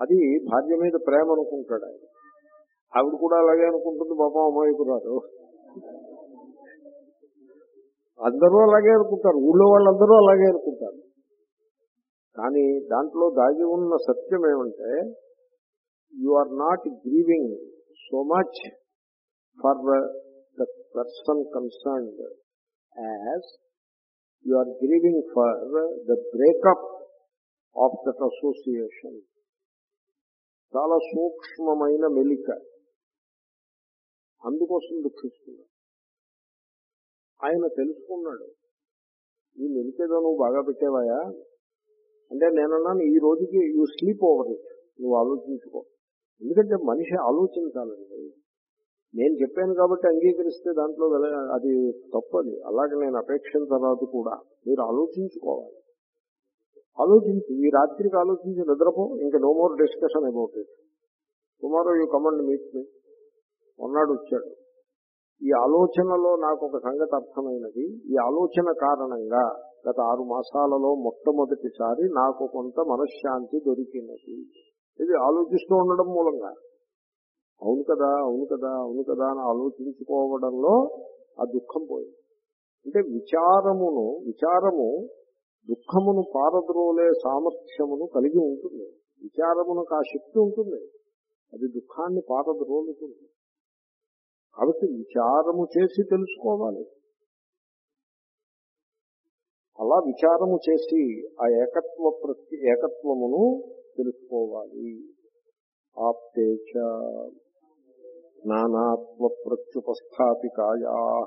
అది భార్య మీద ప్రేమ అనుకుంటాడు ఆయన. ఆవిడ కూడా అలాగే అనుకుంటుంది, పాపం అమాయకురాలు. అందరూ అలాగే అనుకుంటారు, ఊళ్ళో వాళ్ళందరూ అలాగే అనుకుంటారు. కానీ దాంట్లో దాగి ఉన్న సత్యం ఏమంటే, you are not grieving so much for the person concerned as you are grieving for the breakup of that association. చాలా సూక్ష్మమైన మెలిక, అందుకోసం దుఃఖిస్తున్నాడు. ఆయన తెలుసుకున్నాడు, ఈ మెలికేదో నువ్వు బాగా పెట్టేవాయా అంటే నేనన్నాను, ఈ రోజుకి యూ స్లీప్ ఓవర్ ఇట్, నువ్వు ఆలోచించుకో. ఎందుకంటే మనిషి ఆలోచించాలండి. నేను చెప్పాను కాబట్టి అంగీకరిస్తే దాంట్లో అది తప్పది, అలాగే నేను అపేక్షించరాదు కూడా. మీరు ఆలోచించుకోవాలి. ఆలోచించి ఈ రాత్రికి ఆలోచించి నిద్రపో, ఇంకా no more discussion about it. Tomorrow you come and meet me. మొన్నాడు వచ్చాడు. ఈ ఆలోచనలో నాకు ఒక సంగతి అర్థమైనది. ఈ ఆలోచన కారణంగా గత ఆరు మాసాలలో మొట్టమొదటిసారి నాకు కొంత మనశ్శాంతి దొరికినది. ఇది ఆలోచిస్తూ ఉండడం మూలంగా. అవును కదా అవును కదా అవును కదా అని ఆలోచించుకోవడంలో ఆ దుఃఖం పోయింది. అంటే విచారమును విచారము దుఃఖమును పారద్రోలే సామర్థ్యమును కలిగి ఉంటుంది. విచారమునకు ఆ శక్తి ఉంటుంది, అది దుఃఖాన్ని పారద్రోలుతుంది. కాబట్టి విచారము చేసి తెలుసుకోవాలి. అలా విచారము చేసి ఆ ఏకత్వ ప్రతి ఏకత్వమును తెలుసుకోవాలి. ఆప్తేచ నానాత్వ ప్రత్యుపస్థాపికాయాః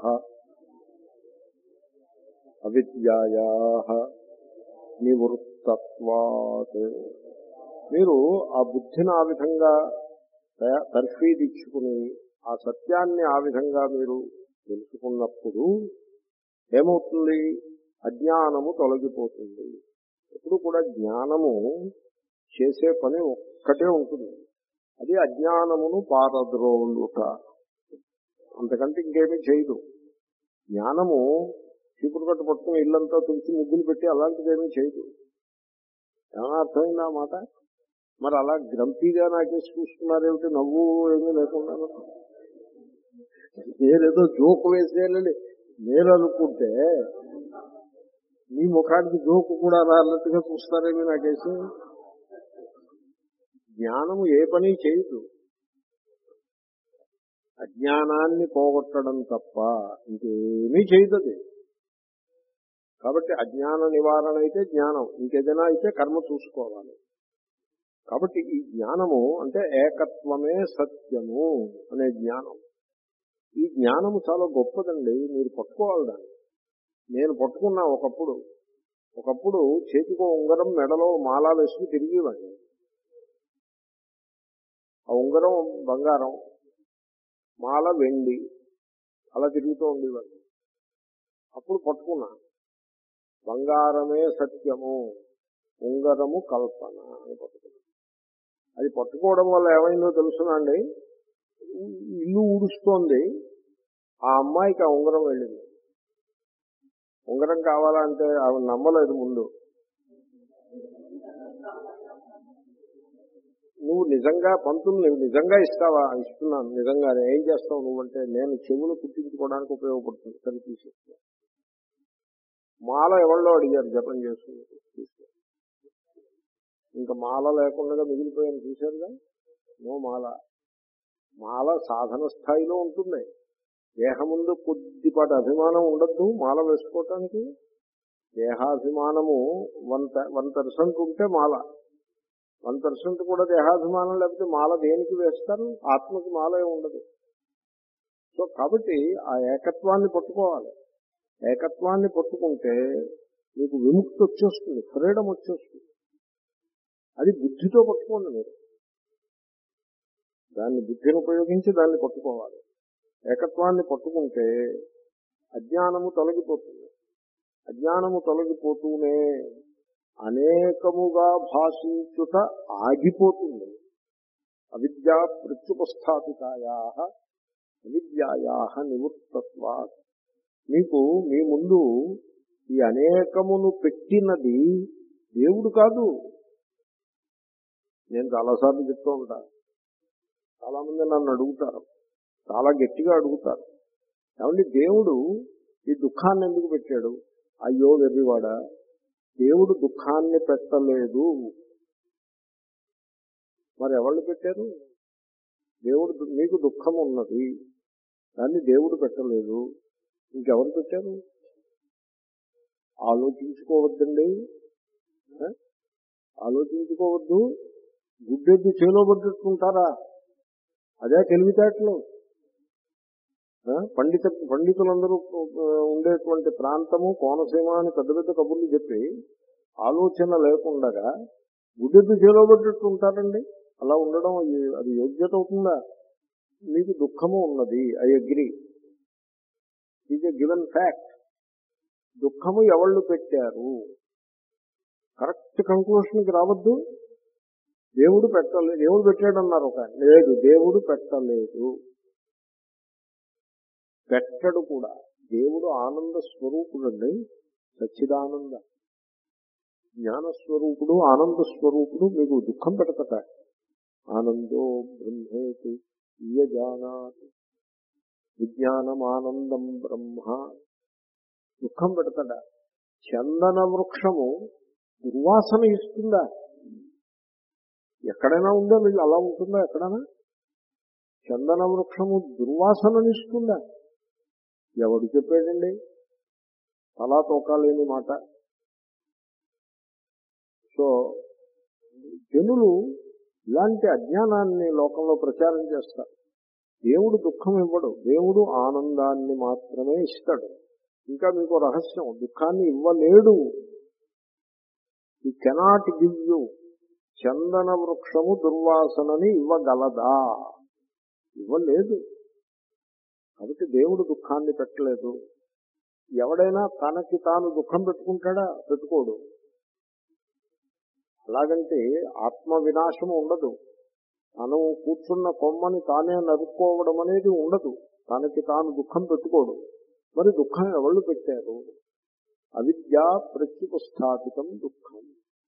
అవిద్యాయాః నివృత్తత్వాత్. మీరు ఆ బుద్ధిని ఆ విధంగా తర్ఫీదిచ్చుకుని ఆ సత్యాన్ని ఆ విధంగా మీరు తెలుసుకున్నప్పుడు ఏమవుతుంది? అజ్ఞానము తొలగిపోతుంది. ఎప్పుడు కూడా జ్ఞానము చేసే పని ఒక్కటే ఉంటుంది, అది అజ్ఞానమును పారద్రోలుట. అంతకంటే ఇంకేమీ చేయదు. జ్ఞానము చీపురు కట్టు పట్టుకుని ఇల్లంతా తుడిచి ముగ్గులు పెట్టి అలాంటిదేమీ చేయదు. ఏమైనా అర్థమైందా మాట? మరి అలా గ్రంథిగా నాకేసి చూస్తున్నారేమిటి, నవ్వు ఏమీ లేకుండా? నేనేదో జోకు వేసేయాలని నేను అనుకుంటే మీ ముఖానికి జోకు కూడా రానట్టుగా చూస్తారేమీ నాకేసి. జ్ఞానము ఏ పని చేయదు, అజ్ఞానాన్ని పోగొట్టడం తప్ప ఇంకేమీ చేయదు. కాబట్టి అజ్ఞాన నివారణ అయితే జ్ఞానం, ఇంకేదైనా అయితే కర్మ చూసుకోవాలి. కాబట్టి ఈ జ్ఞానము అంటే ఏకత్వమే సత్యము అనే జ్ఞానం. ఈ జ్ఞానము చాలా గొప్పదండి, మీరు పట్టుకోవాలి దాన్ని. నేను పట్టుకున్నా ఒకప్పుడు ఒకప్పుడు చేతికో ఉంగరం, మెడలో మాలా వేసుకుని తిరిగేవాడిని. ఆ ఉంగరం బంగారం, మాల వెండి, అలా తిరుగుతూ ఉండేవాడిని. అప్పుడు పట్టుకున్నా బంగారమే సత్యము, ఉంగరము కల్పన అని పట్టుకున్నా. అది పట్టుకోవడం వల్ల ఏమైందో తెలుసునండి, ఇల్లు ఊడుస్తోంది, ఆ అమ్మాయికి ఆ ఉంగరం వెళ్ళింది. ఉంగరం కావాలంటే ఆవిడ నమ్మలేదు ముందు. నువ్వు నిజంగా పంతులు నువ్వు నిజంగా ఇస్తావా? ఇస్తున్నాను నిజంగానే. ఏం చేస్తావు నువ్వంటే, నేను చెవులు కుట్టించుకోవడానికి ఉపయోగపడుతుంది, సరి తీసేస్తా. మాల ఎవరిలో అడిగారు జపం చేసుకుని తీసుకో. ఇంకా మాల లేకుండా మిగిలిపోయాను చూశారుగా. నో మాల. మాల సాధన స్థాయిలో ఉంటుంది. దేహముందు కొద్దిపాటి అభిమానం ఉండద్దు మాల వేసుకోవటానికి. దేహాభిమానము వన్ వన్ పర్సెంట్ ఉంటే మాల, వన్ పర్సెంట్ కూడా దేహాభిమానం లేకపోతే మాల దేనికి వేస్తారు? ఆత్మకి మాల ఉండదు. సో కాబట్టి ఆ ఏకత్వాన్ని పట్టుకోవాలి. ఏకత్వాన్ని పట్టుకుంటే మీకు విముక్తి వచ్చేస్తుంది, ఫ్రీడమ్ వచ్చేస్తుంది. అది బుద్ధితో పట్టుకోండి మీరు. దాన్ని బుద్ధిని ఉపయోగించి దాన్ని పట్టుకోవాలి. ఏకత్వాన్ని పట్టుకుంటే అజ్ఞానము తొలగిపోతుంది. అజ్ఞానము తొలగిపోతూనే అనేకముగా భాషించుట ఆగిపోతుంది. అవిద్యా ప్రత్యుపస్థాపికాయా అవిద్యాయా నివృత్తత్వాత్. మీకు మీ ముందు ఈ అనేకమును పెట్టినది దేవుడు కాదు, నేను చాలాసార్లు చెప్తూ ఉంటాను. చాలామంది నన్ను అడుగుతారు, చాలా గట్టిగా అడుగుతారు, ఏమంటే దేవుడు ఈ దుఃఖాన్ని ఎందుకు పెట్టాడు? అయ్యో వెర్రివాడా, దేవుడు దుఃఖాన్ని పెట్టలేదు. మరి ఎవళ్ళు పెట్టారు? దేవుడు మీకు దుఃఖం ఉన్నది, దాన్ని దేవుడు పెట్టలేదు, ఇంకెవరు పెట్టారు? ఆలోచించుకోవద్దండి, ఆలోచించుకోవద్దు. గుడ్డెద్దు చేలో పట్టుకుంటారా? అదే తెలివితేటలు. పండిత పండితులందరూ ఉండేటువంటి ప్రాంతము కోనసీమ అని పెద్ద పెద్ద కబుర్లు చెప్పి ఆలోచన లేకుండా గుడ్డెద్దు చేలో పట్టుకుంటారండి. అలా ఉండడం అది యోగ్యత అవుతుందా? మీకు దుఃఖము ఉన్నది, ఐ అగ్రీ, ఇది గివెన్ ఫ్యాక్ట్. దుఃఖము ఎవళ్ళు పెట్టారు? కరెక్ట్ కంక్లూషన్కి రావద్దు. దేవుడు పెట్టలేదు, దేవుడు పెట్టాడన్నారు ఒక, లేదు దేవుడు పెట్టలేదు, పెట్టడు కూడా. దేవుడు ఆనంద స్వరూపుడు అండి, సచ్చిదానంద జ్ఞానస్వరూపుడు, ఆనంద స్వరూపుడు. మీకు దుఃఖం పెడతట. ఆనందో బ్రహ్మేతి యజానాతి విజ్ఞానమానందం బ్రహ్మ. దుఃఖం పెడతట. చందన వృక్షము దుర్వాసన ఇస్తుందా? ఎక్కడైనా ఉందా? మీకు అలా ఉంటుందా ఎక్కడైనా? చందన వృక్షము దుర్వాసననిస్తుందా? ఎవడు చెప్పాడండి? అలా తోకాలేని మాట. సో జనులు ఇలాంటి అజ్ఞానాన్ని లోకంలో ప్రచారం చేస్తారు. దేవుడు దుఃఖం ఇవ్వడు, దేవుడు ఆనందాన్ని మాత్రమే ఇస్తాడు. ఇంకా మీకు రహస్యం, దుఃఖాన్ని ఇవ్వలేడు. ఈ కెనాట్ గివ్ యూ. చందన వృక్షము దుర్వాసనని ఇవ్వగలదా? ఇవ్వలేదు. కాబట్టి దేవుడు దుఃఖాన్ని పెట్టలేదు. ఎవడైనా తనకి తాను దుఃఖం పెట్టుకుంటాడా? పెట్టుకోడు. అలాగంటే ఆత్మ వినాశము ఉండదు. తను కూర్చున్న కొమ్మని తానే నరుక్కోవడం అనేది ఉండదు. తనకి తాను దుఃఖం పెట్టుకోడు. మరి దుఃఖం ఎవళ్ళు పెట్టారు? అవిద్యా ప్రత్యుపస్థాపితం దుఃఖం.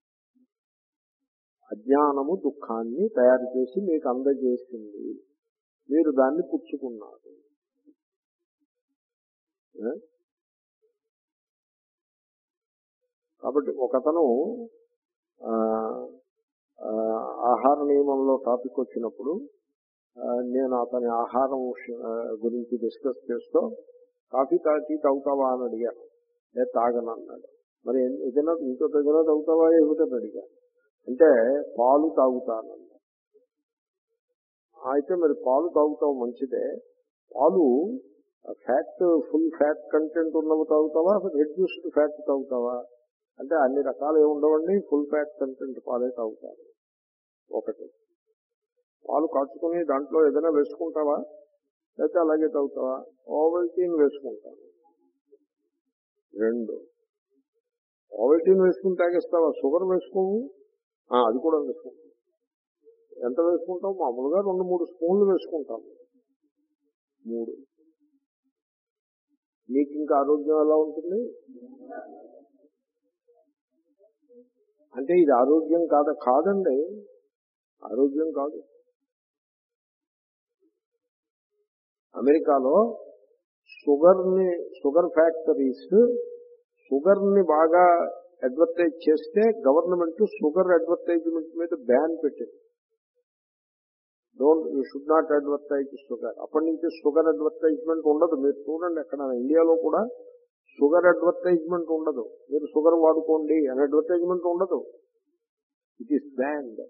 అజ్ఞానము దుఃఖాన్ని తయారు చేసి మీకు అందజేసింది, మీరు దాన్ని పుచ్చుకున్నారు. కాబట్టి ఒకతను ఆహార నియమంలో టాపిక్ వచ్చినప్పుడు నేను అతని ఆహారం గురించి డిస్కస్ చేస్తూ కాఫీ తాగి తాగుతావా అని అడిగాను. లేదు తాగను అన్నాడు. మరి ఏదైనా ఇంకో ఏదైనా తాగుతావా ఏమిటని అడిగాను. అంటే పాలు తాగుతానన్నా. అయితే మరి పాలు తాగుతావు మంచిదే, పాలు ఫ్యాట్ ఫుల్ ఫ్యాట్ కంటెంట్ ఉన్నవి తాగుతావా, రెడ్యూస్డ్ ఫ్యాట్ తాగుతావా అంటే అన్ని రకాలు ఏమి ఉండవండి, ఫుల్ ఫ్యాట్ కంటెంట్ పాలే తాగుతారు. ఒకటి, పాలు కాచుకుని దాంట్లో ఏదైనా వేసుకుంటావా లేకపోతే అలాగే తాగుతావా? ఓవల్టీన్ వేసుకుంటాను. రెండు, ఓవల్టీన్ వేసుకుని తాగేస్తావా? షుగర్ వేసుకోవు? అది కూడా వేసుకుంటాం. ఎంత వేసుకుంటాం? మామూలుగా రెండు మూడు స్పూన్లు వేసుకుంటాం. మూడు. మీకు ఇంకా ఆరోగ్యం ఎలా ఉంటుంది? అంటే ఇది ఆరోగ్యం కాదా? కాదండి, ఆరోగ్యం కాదు. అమెరికాలో షుగర్ ని షుగర్ ఫ్యాక్టరీస్ షుగర్ ని బాగా అడ్వర్టైజ్ చేస్తే గవర్నమెంట్ షుగర్ అడ్వర్టైజ్మెంట్ మీద బ్యాన్ పెట్టింది. Don't you should not advertise sugar. అప్పటి నుంచి షుగర్ అడ్వర్టైజ్మెంట్ ఉండదు. మీరు చూడండి, ఎక్కడ ఇండియాలో కూడా షుగర్ అడ్వర్టైజ్మెంట్ ఉండదు. మీరు షుగర్ వాడుకోండి అని అడ్వర్టైజ్మెంట్ ఉండదు. It is banned.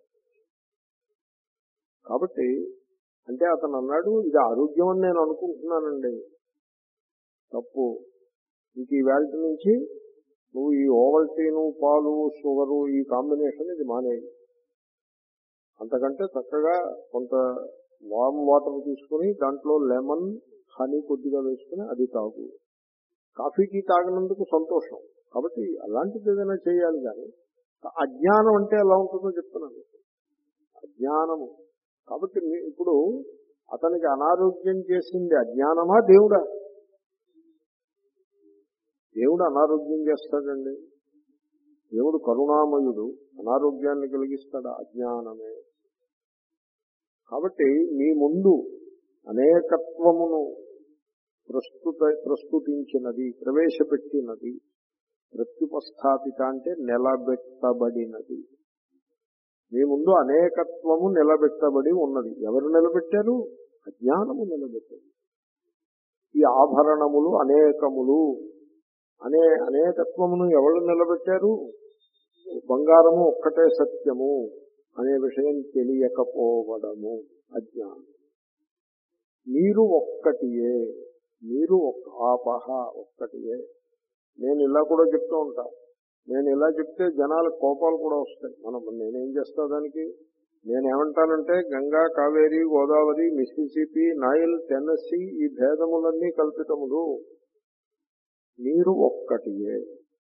కాబట్టి అంటే అతను అన్నాడు, ఇది ఆరోగ్యం అని నేను అనుకుంటున్నానండి. తప్పు. ఇంక ఈ వేళ నుంచి నువ్వు ఈ ఓవల్టీను పాలు షుగరు ఈ కాంబినేషన్ ఇది మానేయి. అంతకంటే చక్కగా కొంత వామ్ వాటర్ తీసుకుని దాంట్లో లెమన్ హనీ కొద్దిగా వేసుకుని అది తాగు. కాఫీకి తాగినందుకు సంతోషం. కాబట్టి అలాంటిది ఏదైనా చేయాలి. కానీ అజ్ఞానం అంటే ఎలా ఉంటుందో చెప్తున్నాను. అజ్ఞానము. కాబట్టి ఇప్పుడు అతనికి అనారోగ్యం చేసింది అజ్ఞానమా దేవుడా? దేవుడు అనారోగ్యం చేస్తాడండి? దేవుడు కరుణామయుడు, అనారోగ్యాన్ని కలిగిస్తాడు అజ్ఞానమే. కాబట్టి మీ ముందు అనేకత్వమును ప్రస్తుత ప్రస్తుతించినది, ప్రవేశపెట్టినది, ప్రత్యుపస్థాపిత అంటే నిలబెట్టబడినది. మీ ముందు అనేకత్వము నిలబెట్టబడి ఉన్నది. ఎవరు నిలబెట్టారు? అజ్ఞానము నిలబెట్టారు. ఈ ఆభరణములు అనేకములు అనే అనేకత్వమును ఎవరు నిలబెట్టారు? బంగారము ఒక్కటే సత్యము అనే విషయం తెలియకపోవడము అజ్ఞానం. మీరు ఒక్కటియే, మీరు ఒక్క ఆపహ ఒక్కటియే. నేను ఇలా కూడా చెప్తూ ఉంటా. నేను ఇలా చెప్తే జనాలకు కోపాలు కూడా వస్తాయి. మనం నేనేం చేస్తా దానికి? నేనేమంటానంటే Ganga, Kaveri, Godavari, Mississippi, Nile, Tennessee ఈ భేదములన్నీ కల్పితములు. మీరు ఒక్కటియే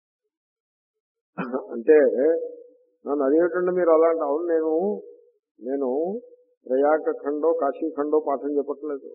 అంటే నన్ను అదేమిటంటే మీరు అలాంటి అవును నేను నేను ప్రయాగ ఖండో కాశీఖండో పాఠం చెప్పట్లేదు.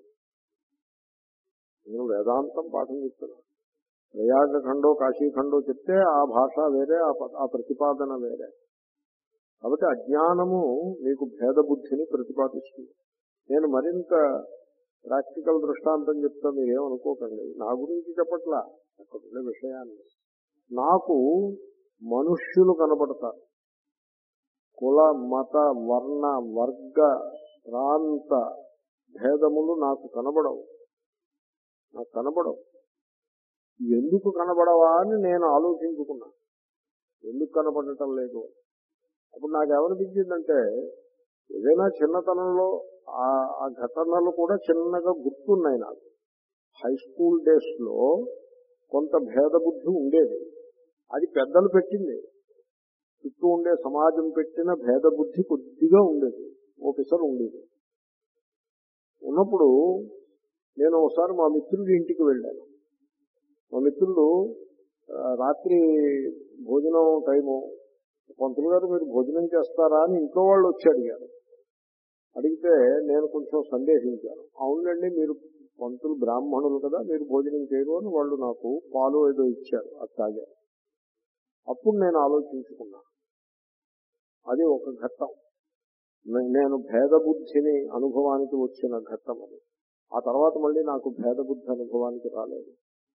నేను వేదాంతం పాఠం చెప్తున్నాను. ప్రయాగ ఖండో కాశీఖండో చెప్తే ఆ భాష వేరే, ఆ ప్రతిపాదన వేరే. కాబట్టి అజ్ఞానము మీకు భేద బుద్ధిని ప్రతిపాదిస్తుంది. నేను మరింత ప్రాక్టికల్ దృష్టాంతం చెప్తా, మీరేమనుకోకండి. నా గురించి చెప్పట్లా, అక్కడ ఉండే విషయాన్ని. నాకు మనుష్యులు కనపడతారు. కుల, మత, వర్ణ, వర్గ, ప్రాంత భేదములు నాకు కనబడవు. నాకు కనబడవు. ఎందుకు కనబడవా అని నేను ఆలోచించుకున్నా. ఎందుకు కనబడటం లేదు? అప్పుడు నాకు ఏమనిపించిందంటే, ఏదైనా చిన్నతనంలో ఆ ఘటనలు కూడా చిన్నగా గుర్తున్నాయి నాకు. హై స్కూల్ డేస్ లో కొంత భేద బుద్ధి ఉండేది. అది పెద్దలు పెట్టింది. చుట్టూ ఉండే సమాజం పెట్టిన భేద బుద్ధి కొద్దిగా ఉండేది, ఓపెసర్ ఉండేది. ఉన్నప్పుడు నేను ఒకసారి మా మిత్రుడి ఇంటికి వెళ్ళాను. మా మిత్రుడు రాత్రి భోజనం టైము, పంతులు గారు మీరు భోజనం చేస్తారా అని ఇంట్లో వాళ్ళు వచ్చి అడిగారు. అడిగితే నేను కొంచెం సందేహించాను. అవునండి, మీరు పంతులు బ్రాహ్మణులు కదా, మీరు భోజనం చేయరు అని వాళ్ళు నాకు పాలు ఏదో ఇచ్చారు, అది తాగారు. అప్పుడు నేను ఆలోచించుకున్నా, అది ఒక ఘట్టం. నేను భేద బుద్ధిని అనుభవానికి వచ్చిన ఘట్టం అది. ఆ తర్వాత మళ్ళీ నాకు భేద బుద్ధి అనుభవానికి రాలేదు.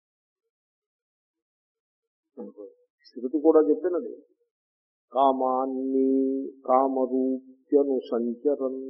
శృతి కూడా చెప్పినది, కామాన్ని కామరూప్యను సంచరన్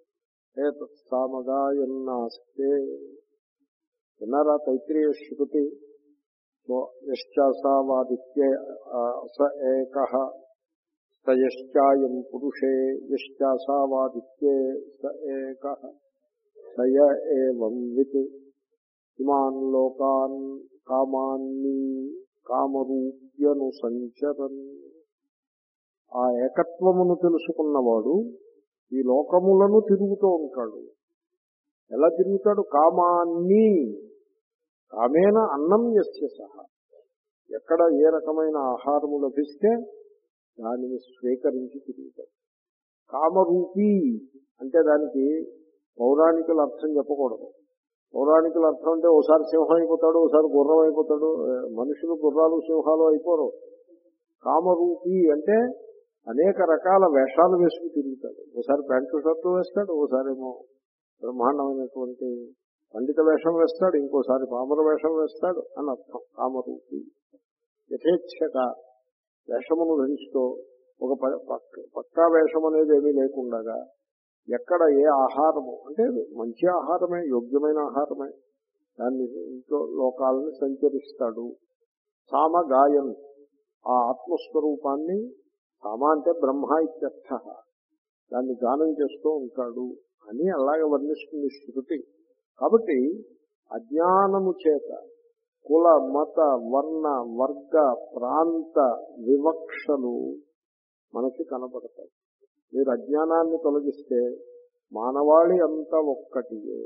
ఏతత్సామగాయన్నాస్తే. విన్నారా తైత్రీయ శృతి? యశ్చాసావాదిత్య స ఏకః సయశ్చాయం పురుషే యశ్చాసావాదిత్యే స ఏకః సయ ఏవం విత్ ఇమాన్ లోకాన్ కామాన్ని కామరూప్యను సంచరన్. ఆ ఏకత్వమును తెలుసుకున్నవాడు ఈ లోకములను తిరుగుతూ ఉంటాడు. ఎలా తిరుగుతాడు? కామాన్ని, కామేన అన్నం యస్య సహ. ఎక్కడ ఏ రకమైన ఆహారము లభిస్తే దానిని స్వీకరించి తిరుగుతాడు. కామరూపి అంటే దానికి పౌరాణికుల అర్థం చెప్పకూడదు. పౌరాణికుల అర్థం అంటే ఓసారి సింహం అయిపోతాడు, ఓసారి గుర్రం అయిపోతాడు. మనుషులు గుర్రాలు సింహాలు అయిపోరు. కామరూపి అంటే అనేక రకాల వేషాలు వేసుకుని తిరుగుతాడు. ఓసారి ప్యాంటు షర్టు వేస్తాడు, ఓసారేమో బ్రహ్మాండమైనటువంటి పండిత వేషం వేస్తాడు, ఇంకోసారి పామర వేషం వేస్తాడు అని అర్థం. కామరూపి యథేచ్ఛగా వేషమును ధరిస్తూ ఒక పక్కా వేషం అనేది ఏమీ లేకుండా ఎక్కడ ఏ ఆహారము అంటే మంచి ఆహారమే, యోగ్యమైన ఆహారమే, దాన్ని ఇంట్లో లోకాలను సంచరిస్తాడు. సామ గాయన్, ఆ ఆత్మస్వరూపాన్ని, సామ అంటే బ్రహ్మ ఇత్యర్థ, దాన్ని గానం చేస్తూ ఉంటాడు అని అలాగే వర్ణిస్తుంది శృతి. కాబట్టి అజ్ఞానము చేత కుల, మత, వర్ణ, వర్గ, ప్రాంత వివక్షలు మనకి కనపడతాయి. మీరు అజ్ఞానాన్ని తొలగిస్తే మానవాళి అంతా ఒక్కటియే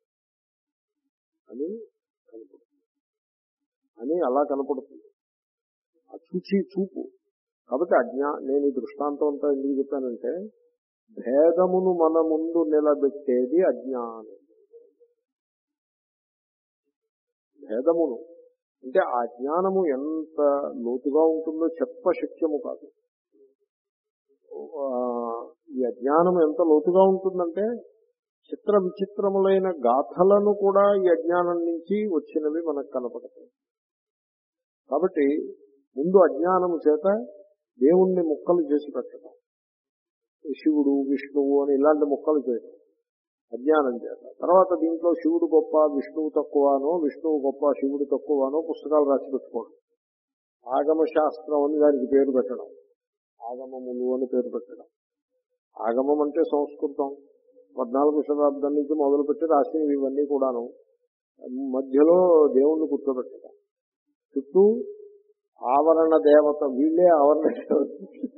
అని కనపడుతుంది అని అలా కనపడుతుంది. ఆ చూచి చూపు. కాబట్టి అజ్ఞా నేను ఈ దృష్టాంతం అంతా ఎందుకు చెప్పానంటే, భేదమును మన ముందు నిలబెట్టేది అజ్ఞానం. భేదమును అంటే ఆ జ్ఞానము ఎంత లోతుగా ఉంటుందో చెప్పశక్యము కాదు. ఈ అజ్ఞానం ఎంత లోతుగా ఉంటుందంటే చిత్ర విచిత్రములైన గాథలను కూడా ఈ అజ్ఞానం నుంచి వచ్చినవి మనకు కనపడతాయి. కాబట్టి ముందు అజ్ఞానము చేత దేవుణ్ణి ముక్కలు చేసి పెట్టడం, శివుడు విష్ణువు అని ఇలాంటి ముక్కలు చేయడం అజ్ఞానం చేత. తర్వాత దీంట్లో శివుడు గొప్ప విష్ణువు తక్కువనో, విష్ణువు గొప్ప శివుడు తక్కువనో పుస్తకాలు రాసి పెట్టుకోవడం, ఆగమ శాస్త్రం అని దానికి పేరు పెట్టడం, ఆగమములు అని పేరు పెట్టడం. ఆగమం అంటే సంస్కృతం, పద్నాలుగు శతాబ్దం నుంచి మొదలుపెట్టి రాసినవి ఇవన్నీ కూడాను. మధ్యలో దేవుణ్ణి కూర్చోబెట్టడం, చుట్టూ ఆవరణ దేవత, వీళ్ళే ఆవరణ దేవత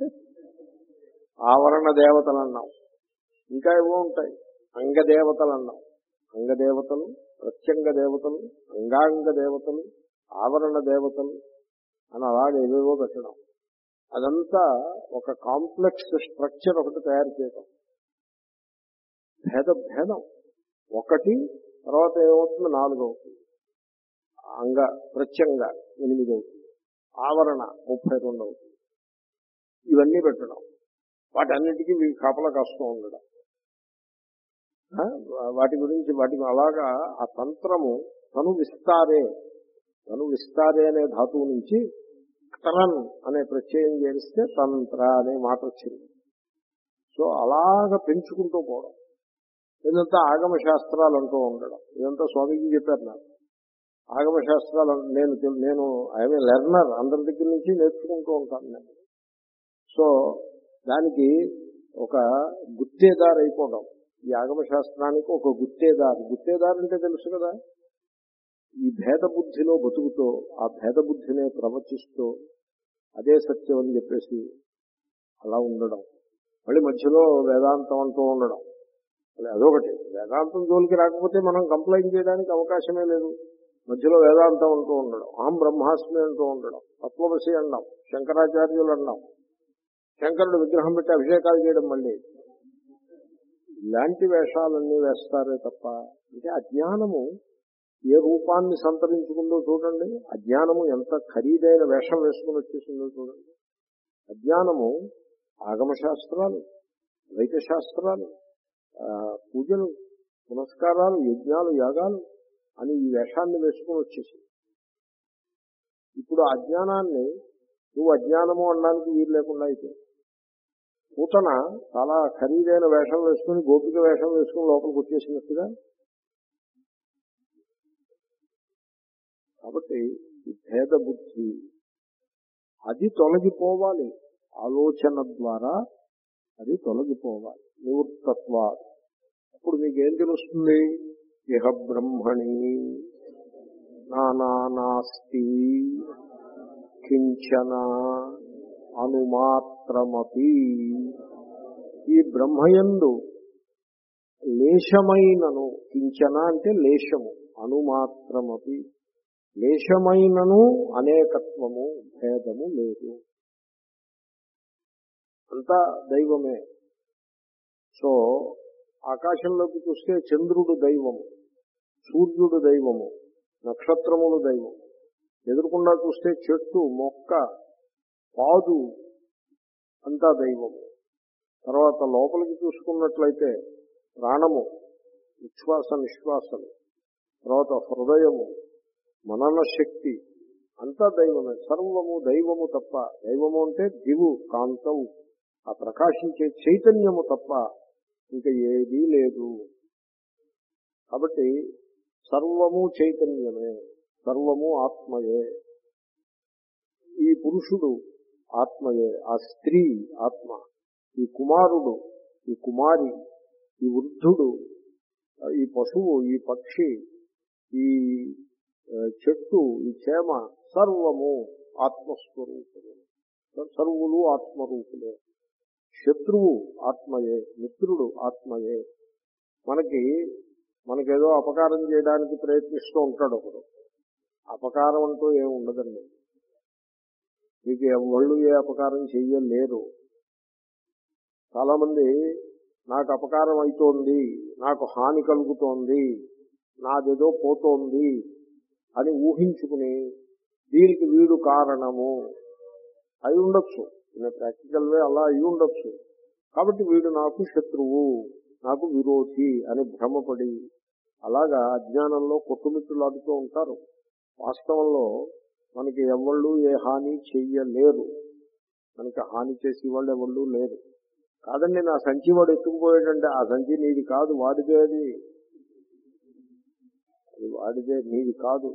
ఆవరణ దేవతలు అన్నాం. ఇంకా ఏవో ఉంటాయి, అంగదేవతలు అన్నాం. అంగదేవతలు, ప్రత్యంగ దేవతలు, అంగాంగ దేవతలు, ఆవరణ దేవతలు అని అలాగే ఏవేవో పెట్టడం. అదంతా ఒక కాంప్లెక్స్ స్ట్రక్చర్ ఒకటి తయారు చేయడం. భేద భేదం ఒకటి, తర్వాత ఏమవుతుంది, నాలుగు అవుతుంది, అంగ ప్రత్యంగ ఎనిమిది అవుతుంది, ఆవరణ ముప్పై రెండు అవుతుంది. ఇవన్నీ పెట్టడం, వాటన్నిటికీ వీళ్ళు కాపలా కాస్తూ ఉండడం, వాటి గురించి వాటికి అలాగా ఆ తంత్రము తను విస్తారే తను విస్తారే అనే ధాతువు నుంచి తరన్ అనే ప్రత్యయం చేస్తే తంత్ర అనే మాట వచ్చింది. సో అలాగ పెంచుకుంటూ పోవడం. ఇదంతా ఆగమ శాస్త్రాలు అంటూ ఉండడం. ఇదంతా స్వామీజీ చెప్పారు నాకు. ఆగమ శాస్త్రాలు నేను నేను ఐఎమ్ ఏ లెర్నర్, అందరి దగ్గర నుంచి నేర్చుకుంటూ ఉంటాను నేను. సో దానికి ఒక గుత్తేదారు అయిపోవడం, ఈ ఆగమ శాస్త్రానికి ఒక గుత్తేదారు. గుత్తేదారు అంటే తెలుసు కదా, ఈ భేద బుద్ధిలో బతుకుతో ఆ భేద బుద్ధినే ప్రవచిస్తూ అదే సత్యం అని చెప్పేసి అలా ఉండడం. మళ్ళీ మధ్యలో వేదాంతం అంటూ ఉండడం. అదొకటి. వేదాంతం జోలికి రాకపోతే మనం కంప్లైంట్ చేయడానికి అవకాశమే లేదు. మధ్యలో వేదాంతం అంటూ ఉండడం, అహం బ్రహ్మాస్మి అంటూ ఉండడం, తత్వమసి అన్నాం, శంకరాచార్యులు అన్నాం, శంకరుడు విగ్రహం పెట్టి అభిషేకాలు చేయడం. మళ్ళీ ఇలాంటి వేషాలన్నీ వేస్తారే తప్ప, అంటే అజ్ఞానము ఏ రూపాన్ని సంతరించుకుందో చూడండి. అజ్ఞానము ఎంత ఖరీదైన వేషం వేసుకుని వచ్చేసిందో చూడండి. అజ్ఞానము ఆగమశాస్త్రాలు, వైద్య శాస్త్రాలు, పూజలు, పునస్కారాలు, యజ్ఞాలు, యాగాలు అని ఈ వేషాన్ని వేసుకుని వచ్చేసింది. ఇప్పుడు అజ్ఞానాన్ని నువ్వు అజ్ఞానము అనడానికి వీలు లేకుండా అయితే, పూతన చాలా ఖరీదైన వేషం వేసుకుని గోపిక వేషం వేసుకుని లోపలికి వచ్చేసినట్టుగా. కాబట్టి ఈ భేద బుద్ధి అది తొలగిపోవాలి, ఆలోచన ద్వారా అది తొలగిపోవాలి. నివృత్తత్వ. అప్పుడు మీకేం తెలుస్తుంది? ఇహ బ్రహ్మణి నానాస్తి కించన అనుమాత్రమపి. ఈ బ్రహ్మయందు లేశమైనను, కించన అంటే లేశము, అనుమాత్రమపి లేశమైనను అనేకత్వము, భేదము లేదు, అంతా దైవమే. సో ఆకాశంలోకి చూస్తే చంద్రుడు దైవము, సూర్యుడు దైవము, నక్షత్రములు దైవం. ఎదురుకుండా చూస్తే చెట్టు, మొక్క, పాదు అంతా దైవము. తర్వాత లోపలికి చూసుకున్నట్లయితే ప్రాణము, ఉచ్ఛ్వాస నిశ్వాసము, తర్వాత హృదయము, మనన శక్తి అంతా దైవమే. సర్వము దైవము తప్ప, దైవము అంటే దివు కాంతవు, ఆ ప్రకాశించే చైతన్యము తప్ప ఇంకా ఏదీ లేదు. కాబట్టి సర్వము చైతన్యమే, సర్వము ఆత్మయే. ఈ పురుషుడు ఆత్మయే, ఆ స్త్రీ ఆత్మ, ఈ కుమారుడు, ఈ కుమారి, ఈ వృద్ధుడు, ఈ పశువు, ఈ పక్షి, ఈ చెట్టు, ఈ చేమ సర్వము ఆత్మస్వరూపులే, సర్వులు ఆత్మరూపులే. శత్రువు ఆత్మయే, మిత్రుడు ఆత్మయే. మనకి మనకేదో అపకారం చేయడానికి ప్రయత్నిస్తూ ఉంటాడు ఒకడు. అపకారం అంటూ ఏమి ఉండదండి. మీకు ఎవళ్ళు ఏ అపకారం చెయ్యలేరు. చాలా మంది నాకు అపకారం అవుతోంది, నాకు హాని కలుగుతోంది, నాదేదో పోతోంది అని ఊహించుకుని దీనికి వీడు కారణము అయి ఉండొచ్చు, ప్రాక్టికల్ వే అలా అయి ఉండొచ్చు. కాబట్టి వీడు నాకు శత్రువు, నాకు విరోధి అని భ్రమపడి అలాగా అజ్ఞానంలో కొట్టుమిట్టులాడుతూ ఉంటారు. వాస్తవంలో మనకి ఎవళ్ళు ఏ హాని చెయ్యలేరు, మనకి హాని చేసి వాళ్ళు ఎవళ్ళు లేరు. కాదండి నా సంచి వాడు ఎత్తుకుపోయాడంటే ఆ సంచి నీది కాదు, వాడిదే, అది అది వాడిదే, నీది కాదు.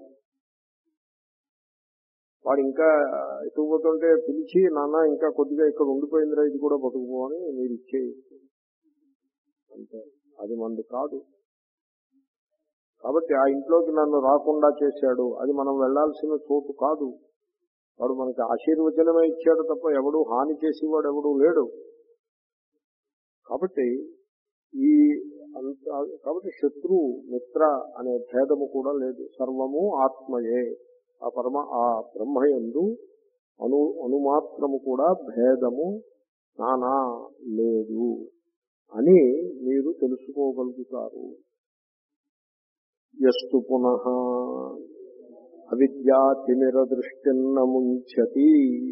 వాడు ఇంకా ఎత్తుకుపోతుంటే పిలిచి నాన్న ఇంకా కొద్దిగా ఇక్కడ ఉండిపోయిందిరా ఇది కూడా పట్టుకుపోవని మీరు ఇచ్చేయి అంటే అది మంది కాదు. కాబట్టి ఆ ఇంట్లోకి నన్ను రాకుండా చేశాడు, అది మనం వెళ్లాల్సిన చోటు కాదు. వాడు మనకి ఆశీర్వచనమే ఇచ్చాడు తప్ప ఎవడు హాని చేసేవాడు ఎవడు లేడు. కాబట్టి ఈ అంత కాబట్టి శత్రువు మిత్ర అనే భేదము కూడా లేదు. సర్వము ఆత్మయే, ఆ పరమ ఆ బ్రహ్మయందు అను అనుమాత్రము కూడా భేదము నానా లేదు అని మీరు తెలుసుకోగలుగుతారు. యస్తు పునః అవిద్యా తిమిర దృష్టిన్న ముంచతి.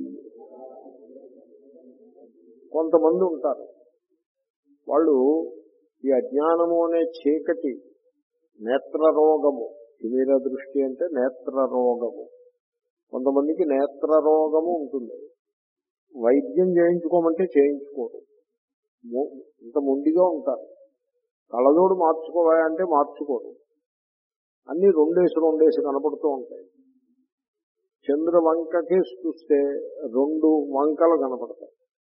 కొంతమంది ఉంటారు, వాళ్ళు ఈ అజ్ఞానము అనే చీకటి నేత్రరోగము, తిమిర దృష్టి అంటే నేత్రరోగము. కొంతమందికి నేత్రరోగము ఉంటుంది, వైద్యం చేయించుకోమంటే చేయించుకోరు, ఇంత మొండిగా ఉంటారు. కళ్ళజోడు మార్చుకోవా అంటే మార్చుకోరు, అన్ని రెండేసి రెండేసి కనపడుతూ ఉంటాయి. చంద్ర వంకకే చూస్తే రెండు వంకలు కనపడతాయి,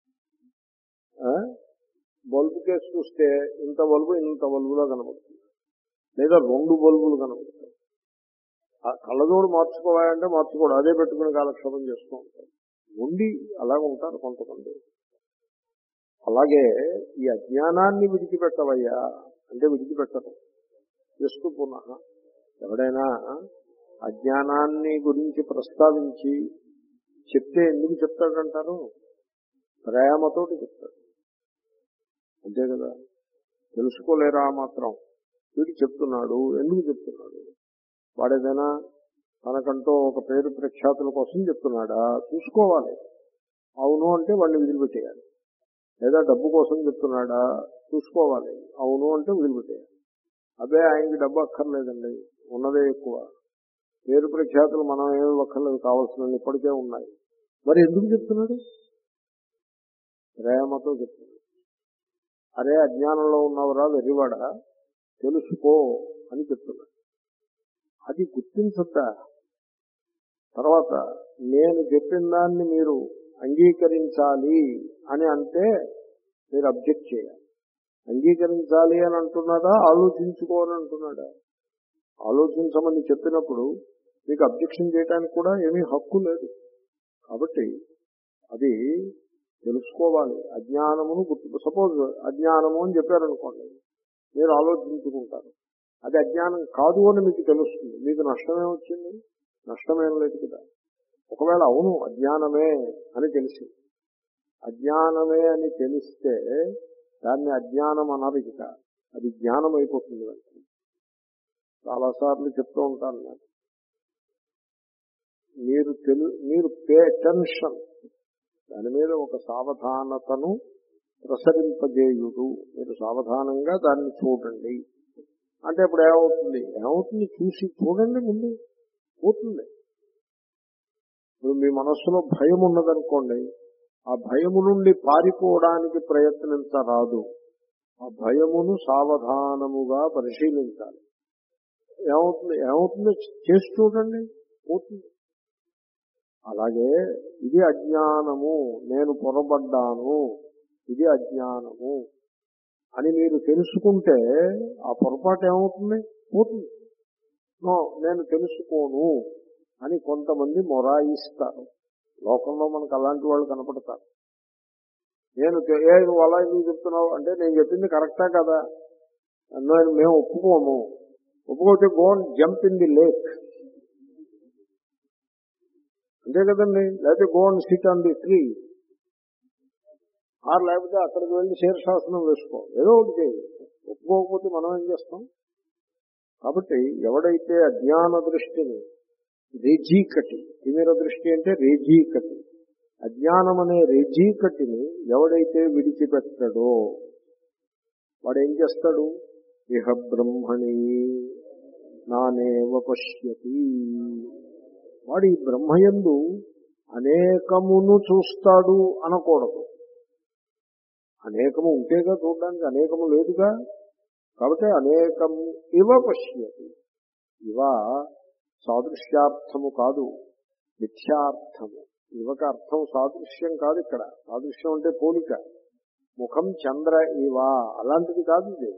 బల్బు కేసు చూస్తే ఇంత బల్బు ఇంత బల్బులో కనపడుతుంది, లేదా రెండు బల్బులు కనపడతాయి. కళ్ళజోడు మార్చుకోవాలంటే మార్చుకోవడం, అదే పెట్టుకుని కాలక్షేపం చేస్తూ ఉంటారు. ఉండి అలాగ ఉంటారు కొంతమంది. అలాగే ఈ అజ్ఞానాన్ని విడిచిపెట్టవయ్యా అంటే విడిచిపెట్టరు. జస్ట్ పునః ఎవడైనా అజ్ఞానాన్ని గురించి ప్రస్తావించి చెప్తే ఎందుకు చెప్తాడంటారు? ప్రేమతోటి చెప్తాడు, అంతే కదా. తెలుసుకోలేరా మాత్రం వీడు చెప్తున్నాడు, ఎందుకు చెప్తున్నాడు? వాడేదైనా తనకంటూ ఒక పేరు ప్రఖ్యాతుల కోసం చెప్తున్నాడా చూసుకోవాలి. అవును అంటే వాడిని వదిలిపెట్టేయాలి. లేదా డబ్బు కోసం చెప్తున్నాడా చూసుకోవాలి. అవును అంటే వదిలిపెట్టేయాలి. అదే ఆయనకి డబ్బు అక్కర్లేదండి, ఉన్నదే ఎక్కువ, పేరు ప్రఖ్యాతులు మనం ఏమి అక్కర్లేదు, కావాల్సినవి ఇప్పటికే ఉన్నాయి, మరి ఎందుకు చెప్తున్నాడు? ప్రేమతో చెప్తున్నాడు. అరే అజ్ఞానంలో ఉన్నవరా వెర్రివాడా తెలుసుకో అని చెప్తున్నాడు. అది గుర్తించద్దా? తర్వాత నేను చెప్పిన దాన్ని మీరు అంగీకరించాలి అని అంటే మీరు అబ్జెక్ట్ చేయాలి. అంగీకరించాలి అని అంటున్నాడా, ఆలోచించుకోవాలని అంటున్నాడా? ఆలోచించమని చెప్పినప్పుడు మీకు అబ్జెక్షన్ చేయడానికి కూడా ఏమీ హక్కు లేదు. కాబట్టి అది తెలుసుకోవాలి. అజ్ఞానమును గుర్తు, సపోజ్ అజ్ఞానము అని చెప్పారనుకోండి, మీరు ఆలోచించుకుంటారు. అది అజ్ఞానం కాదు అని మీకు తెలుస్తుంది, మీకు నష్టమే వచ్చింది? నష్టమేం లేదు కదా. ఒకవేళ అవును అజ్ఞానమే అని తెలిసి, అజ్ఞానమే అని తెలిస్తే దాన్ని అజ్ఞానం అనరు ఇక, అది జ్ఞానం అయిపోతుంది. వెంటనే చాలాసార్లు చెప్తూ ఉంటాను నేను, మీరు తెలు మీరు పే అటెన్షన్, దాని మీద ఒక సావధానతను ప్రసరింపజేయుడు, మీరు సావధానంగా దాన్ని చూడండి అంటే ఇప్పుడు ఏమవుతుంది? ఏమవుతుంది చూసి చూడండి, ముందు పోతుంది. ఇప్పుడు మీ మనస్సులో భయం ఉన్నదనుకోండి, ఆ భయము నుండి పారిపోవడానికి ప్రయత్నించరాదు, ఆ భయమును సావధానముగా పరిశీలించాలి. ఏమవుతుంది ఏమవుతుందో చేసి చూడండి, పోతుంది. అలాగే ఇది అజ్ఞానము, నేను పొరబడ్డాను, ఇది అజ్ఞానము అని మీరు తెలుసుకుంటే ఆ పొరపాటు ఏమవుతుంది? పోతుంది. నో నేను తెలుసుకోను అని కొంతమంది మొరాయిస్తారు. లోకంలో మనకు అలాంటి వాళ్ళు కనపడతారు. నేను ఏ నువ్వు అలా ఎందుకు చెప్తున్నావు అంటే, నేను చెప్పింది కరెక్టా కదా, నేను మేము ఒప్పుకోము. ఒప్పుకోతే go and jump in the lake, అంతే కదండి. లేకపోతే go and sit on the tree, ఆరు లేకపోతే అక్కడికి వెళ్ళి శీర్షాసనం వేసుకో, ఏదో ఒకటి చేయి. ఒప్పుకోకపోతే మనం ఏం చేస్తాం? కాబట్టి ఎవడైతే అజ్ఞాన దృష్టిని రేజీకటి, తిమిర దృష్టి అంటే రేజీకటి. అజ్ఞానం అనే రేజీకటిని ఎవడైతే విడిచిపెట్టడో వాడు ఏం చేస్తాడు? ఇహ బ్రహ్మణి నానేవ పశ్యతి. వాడు ఈ బ్రహ్మయందు అనేకమును చూస్తాడు అనకూడదు. అనేకము ఉంటేగా చూడడానికి, అనేకము లేదుగా. కాబట్టి అనేకం ఇవ పశ్యతి. ఇవ సాదృశ్యార్థము కాదు, మిథ్యార్థము. ఇవక అర్థం సాదృశ్యం కాదు. ఇక్కడ సాదృశ్యం అంటే పోలిక. ముఖం చంద్ర ఇవా అలాంటిది కాదు. ఇది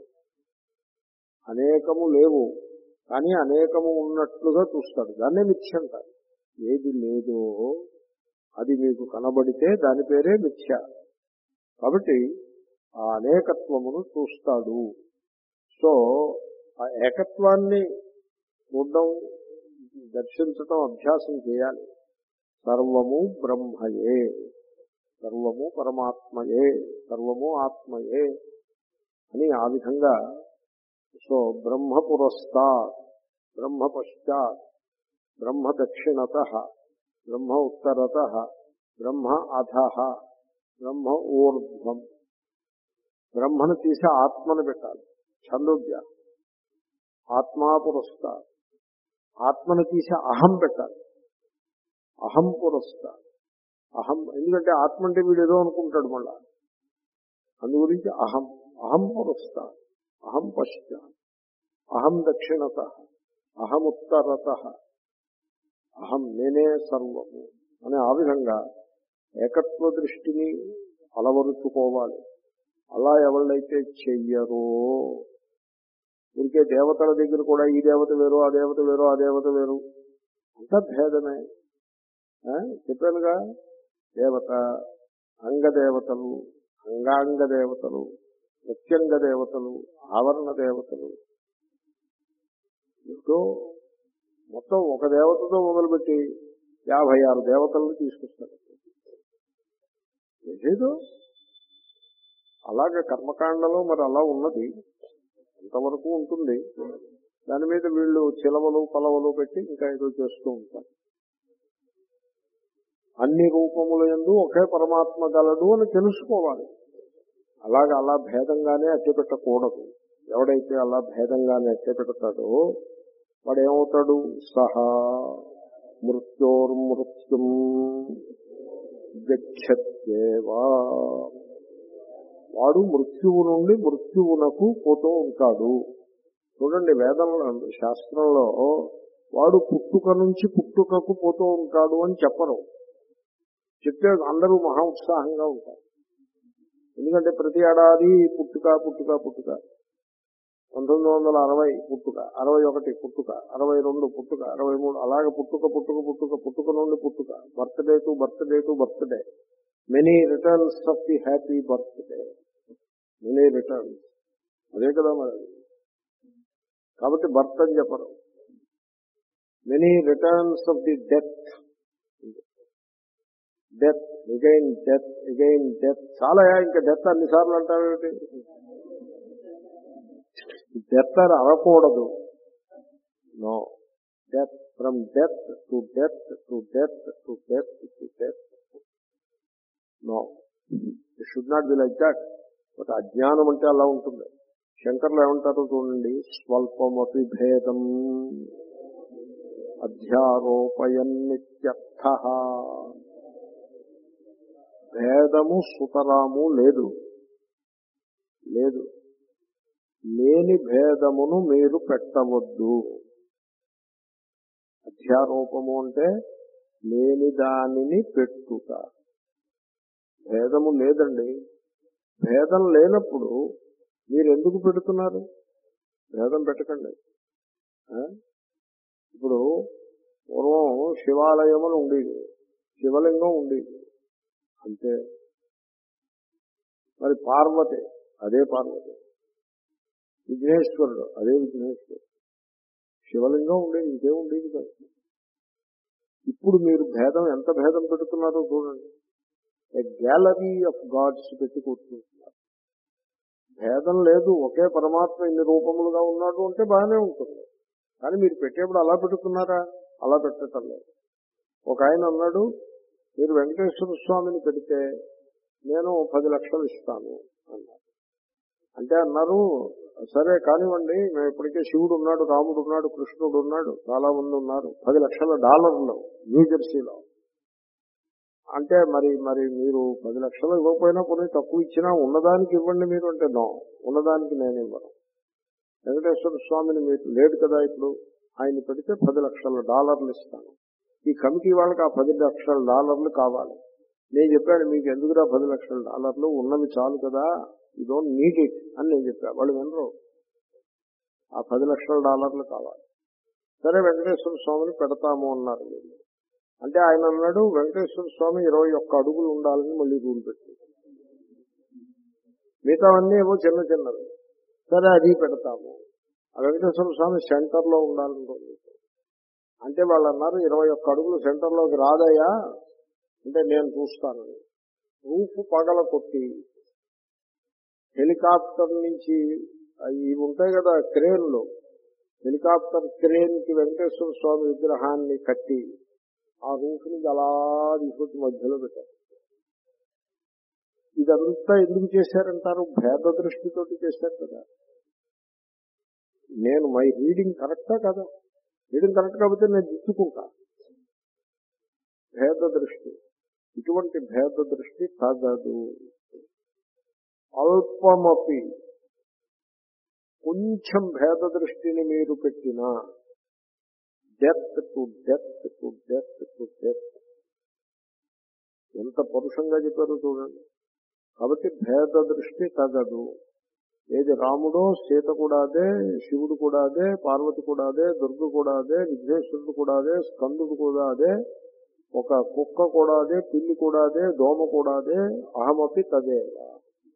అనేకము లేవు కానీ అనేకము ఉన్నట్లుగా చూస్తాడు, దాన్నే మిథ్య అంటారు. ఏది లేదో అది మీకు కనబడితే దాని పేరే మిథ్య. కాబట్టి ఆ అనేకత్వమును చూస్తాడు. సో ఆ ఏకత్వాన్ని చూడడం, దర్శించటం అభ్యాసం చేయాలి. సర్వము బ్రహ్మయే, సర్వము పరమాత్మయే, సర్వము ఆత్మయే అని ఆ విధంగా. సో బ్రహ్మ పురస్తాత్, బ్రహ్మ పశ్చాత్, బ్రహ్మ దక్షిణతః, బ్రహ్మ ఉత్తరతః, బ్రహ్మ అధః, బ్రహ్మ ఊర్ధ్వం. బ్రహ్మను తీసి ఆత్మను పెట్టాలి. ఛందోగ్య ఆత్మా పురస్తాత్. ఆత్మను తీసి అహం పెట్టాలి. అహం పురస్తాత్. అహం, ఎందుకంటే ఆత్మ అంటే వీడు ఏదో అనుకుంటాడు మళ్ళా, అందు గురించి అహం. అహం పురస్తాత్, అహం పశ్చాత్, అహం దక్షిణతః, అహం ఉత్తరతః, అహం నేనే సర్వము అని ఆ విధంగా ఏకత్వ దృష్టిని అలవరుచుకోవాలి. అలా ఎవళ్ళైతే చెయ్యరో, ఇంకే దేవతల దగ్గర కూడా ఈ దేవత వేరు, ఆ దేవత వేరు, ఆ దేవత వేరు, అంతా భేదమే. చెప్పానుగా, దేవత అంగదేవతలు, అంగాంగ దేవతలు, ముఖ్యంగ దేవతలు, ఆవరణ దేవతలు, ఇంకో మొత్తం ఒక దేవతతో మొదలుపెట్టి యాభై ఆరు దేవతలను తీసుకొస్తారు. ఏదో అలాగే కర్మకాండలో మరి అలా ఉన్నది, అంతవరకు ఉంటుంది. దాని మీద వీళ్ళు చిలవలు పలవలు పెట్టి ఇంకా ఏదో చేస్తూ ఉంటారు. అన్ని రూపముల యందు ఒకే పరమాత్మ గలడు అని తెలుసుకోవాలి. అలాగే అలా భేదంగానే అట్టపెట్టకూడదు. ఎవడైతే అలా భేదంగానే అట్టపెడతాడో వాడు ఏమవుతాడు? సహా మృత్యోర్మృత్యుం గచ్చత్యేవా. వాడు మృత్యువు నుండి మృత్యువునకు పోతూ ఉంటాడు. చూడండి, వేదంలో శాస్త్రంలో వాడు పుట్టుక నుంచి పుట్టుకకు పోతూ ఉంటాడు అని చెప్పరు. చెప్తే అందరూ మహా ఉత్సాహంగా ఉంటారు. ఎందుకంటే ప్రతి ఏడాది పుట్టుక పుట్టుక పుట్టుక పంతొమ్మిది వందల అరవై పుట్టుక, అరవై ఒకటి పుట్టుక, అరవై రెండు పుట్టుక, అరవై మూడు అలాగే పుట్టుక పుట్టుక పుట్టుక పుట్టుక నుండి పుట్టుక, birthday to birthday to birthday, many returns of the happy birthday, many returns. అదే కదా మరి. కాబట్టి బర్త్ అని చెప్పరు, many returns of the death, death again death again death. చాలా ఇంకా డెత్ అన్నిసార్లు అంటావేమిటి? డెత్ అని అనకూడదు. No, death from death to death to death to death to death. No, it should not be like that. But అజ్ఞానం అంటే అలా ఉంటుంది. శంకర్లు ఏమంటారో చూడండి, స్వల్పమపి భేదం అధ్యారోపయన్నిత్యర్థ. భేదము సుతరాము లేదు, లేదు. లేని భేదమును మీరు పెట్టవద్దు. అధ్యారోపము అంటే లేని దానిని పెట్టుట. భేదము లేదండి. భేదం లేనప్పుడు మీరు ఎందుకు పెడుతున్నారు? భేదం పెట్టకండి. ఇప్పుడు పూర్వం శివాలయం అని ఉండేది, శివలింగం ఉండేది అంతే. మరి పార్వతి అదే పార్వతి, విఘ్నేశ్వరుడు అదే విఘ్నేశ్వరుడు, శివలింగం ఉండేది, ఇంకే ఉండేది కాదు. ఇప్పుడు మీరు భేదం ఎంత భేదం పెడుతున్నారో చూడండి. ఏ గ్యాలరీ ఆఫ్ గాడ్స్ పెట్టి కూర్చుంటున్నారు. భేదం లేదు, ఒకే పరమాత్మ ఇన్ని రూపములుగా ఉన్నాడు అంటే బాగానే ఉంటుంది. కానీ మీరు పెట్టేప్పుడు అలా పెడుతున్నారా? అలా పెట్టటం లేదు. ఒక ఆయన అన్నాడు, మీరు వెంకటేశ్వర స్వామిని పెడితే నేను పది లక్షలు ఇస్తాను అన్నారు. అంటే అన్నారు, సరే కానివ్వండి, మేము ఇప్పటికే శివుడు ఉన్నాడు, రాముడు ఉన్నాడు, కృష్ణుడు ఉన్నాడు, చాలా మంది ఉన్నారు, పది లక్షల డాలర్లు న్యూజెర్సీలో. అంటే మరి మరి మీరు పది లక్షలు ఇవ్వకపోయినా కొన్ని తక్కువ ఇచ్చినా ఉన్నదానికి ఇవ్వండి మీరు అంటే, నో, ఉన్నదానికి నేను ఇవ్వను. వెంకటేశ్వర స్వామిని మీరు లేడు కదా ఇప్పుడు, ఆయన పెడితే పది లక్షల డాలర్లు ఇస్తాను. ఈ కమిటీ వాళ్ళకి ఆ పది లక్షల డాలర్లు కావాలి. నేను చెప్పాను, మీకు ఎందుకురా పది లక్షల డాలర్లు, ఉన్నవి చాలు కదా, యూ డోంట్ నీడ్ ఇట్ అని నేను చెప్పాను. వాళ్ళు వినరు, ఆ పది లక్షల డాలర్లు కావాలి. సరే వెంకటేశ్వర స్వామిని పెడతాము అన్నారు వీళ్ళు. అంటే ఆయన అన్నాడు, వెంకటేశ్వర స్వామి ఇరవై ఒక్క అడుగులు ఉండాలని మళ్ళీ రూల్ పెట్టి, మిగతావన్నీ ఏవో చిన్న చిన్నవి. సరే అది పెడతాము. ఆ వెంకటేశ్వర స్వామి సెంటర్ లో ఉండాలనుకోండి. అంటే వాళ్ళు అన్నారు, ఇరవై ఒక్క అడుగులు సెంటర్లోకి రాదయ్యా అంటే, నేను చూస్తానని రూఫ్ పగల కొట్టి హెలికాప్టర్ నుంచి ఇవి ఉంటాయి కదా క్రేన్లు, హెలికాప్టర్ క్రేన్ కి వెంకటేశ్వర స్వామి విగ్రహాన్ని కట్టి ఆ రూఫ్ నుంచి అలా తీసుకొచ్చి మధ్యలో పెట్టారు. ఇదంతా ఎందుకు చేశారంటారు? భేద దృష్టితోటి చేశారు కదా. నేను మై రీడింగ్ కరెక్టా కదా? రీడింగ్ కరెక్ట్ కాబట్టి నేను దిద్దుకుంటా. భేద దృష్టి, ఇటువంటి భేద దృష్టి తగదు. అల్పమపి, కొంచెం భేద దృష్టిని మీరు పెట్టినా death to death to death to death. ఎంత పరుషంగా చెప్పారో చూడండి. కాబట్టి భేద దృష్టి తగదు. ఏది రాముడో సీత కూడా అదే, శివుడు కూడా అదే, పార్వతి కూడా అదే, దుర్గ కూడా అదే, విఘ్నేశ్వరుడు కూడా అదే, స్కందుడు కూడా అదే, ఒక కుక్క కూడా అదే, పిల్లి కూడా అదే, దోమ కూడా అదే. అహమపి తదేవా,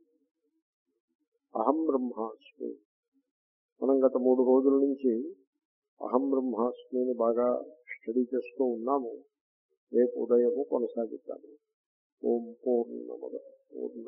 అహం బ్రహ్మాస్మి. మనం గత మూడు రోజుల నుంచి అహం బ్రహ్మాస్మిని బాగా స్టడీ చేస్తూ ఉన్నాము. రేపు ఉదయము కొనసాగిస్తాము. ఓం పూర్ణమద పూర్ణ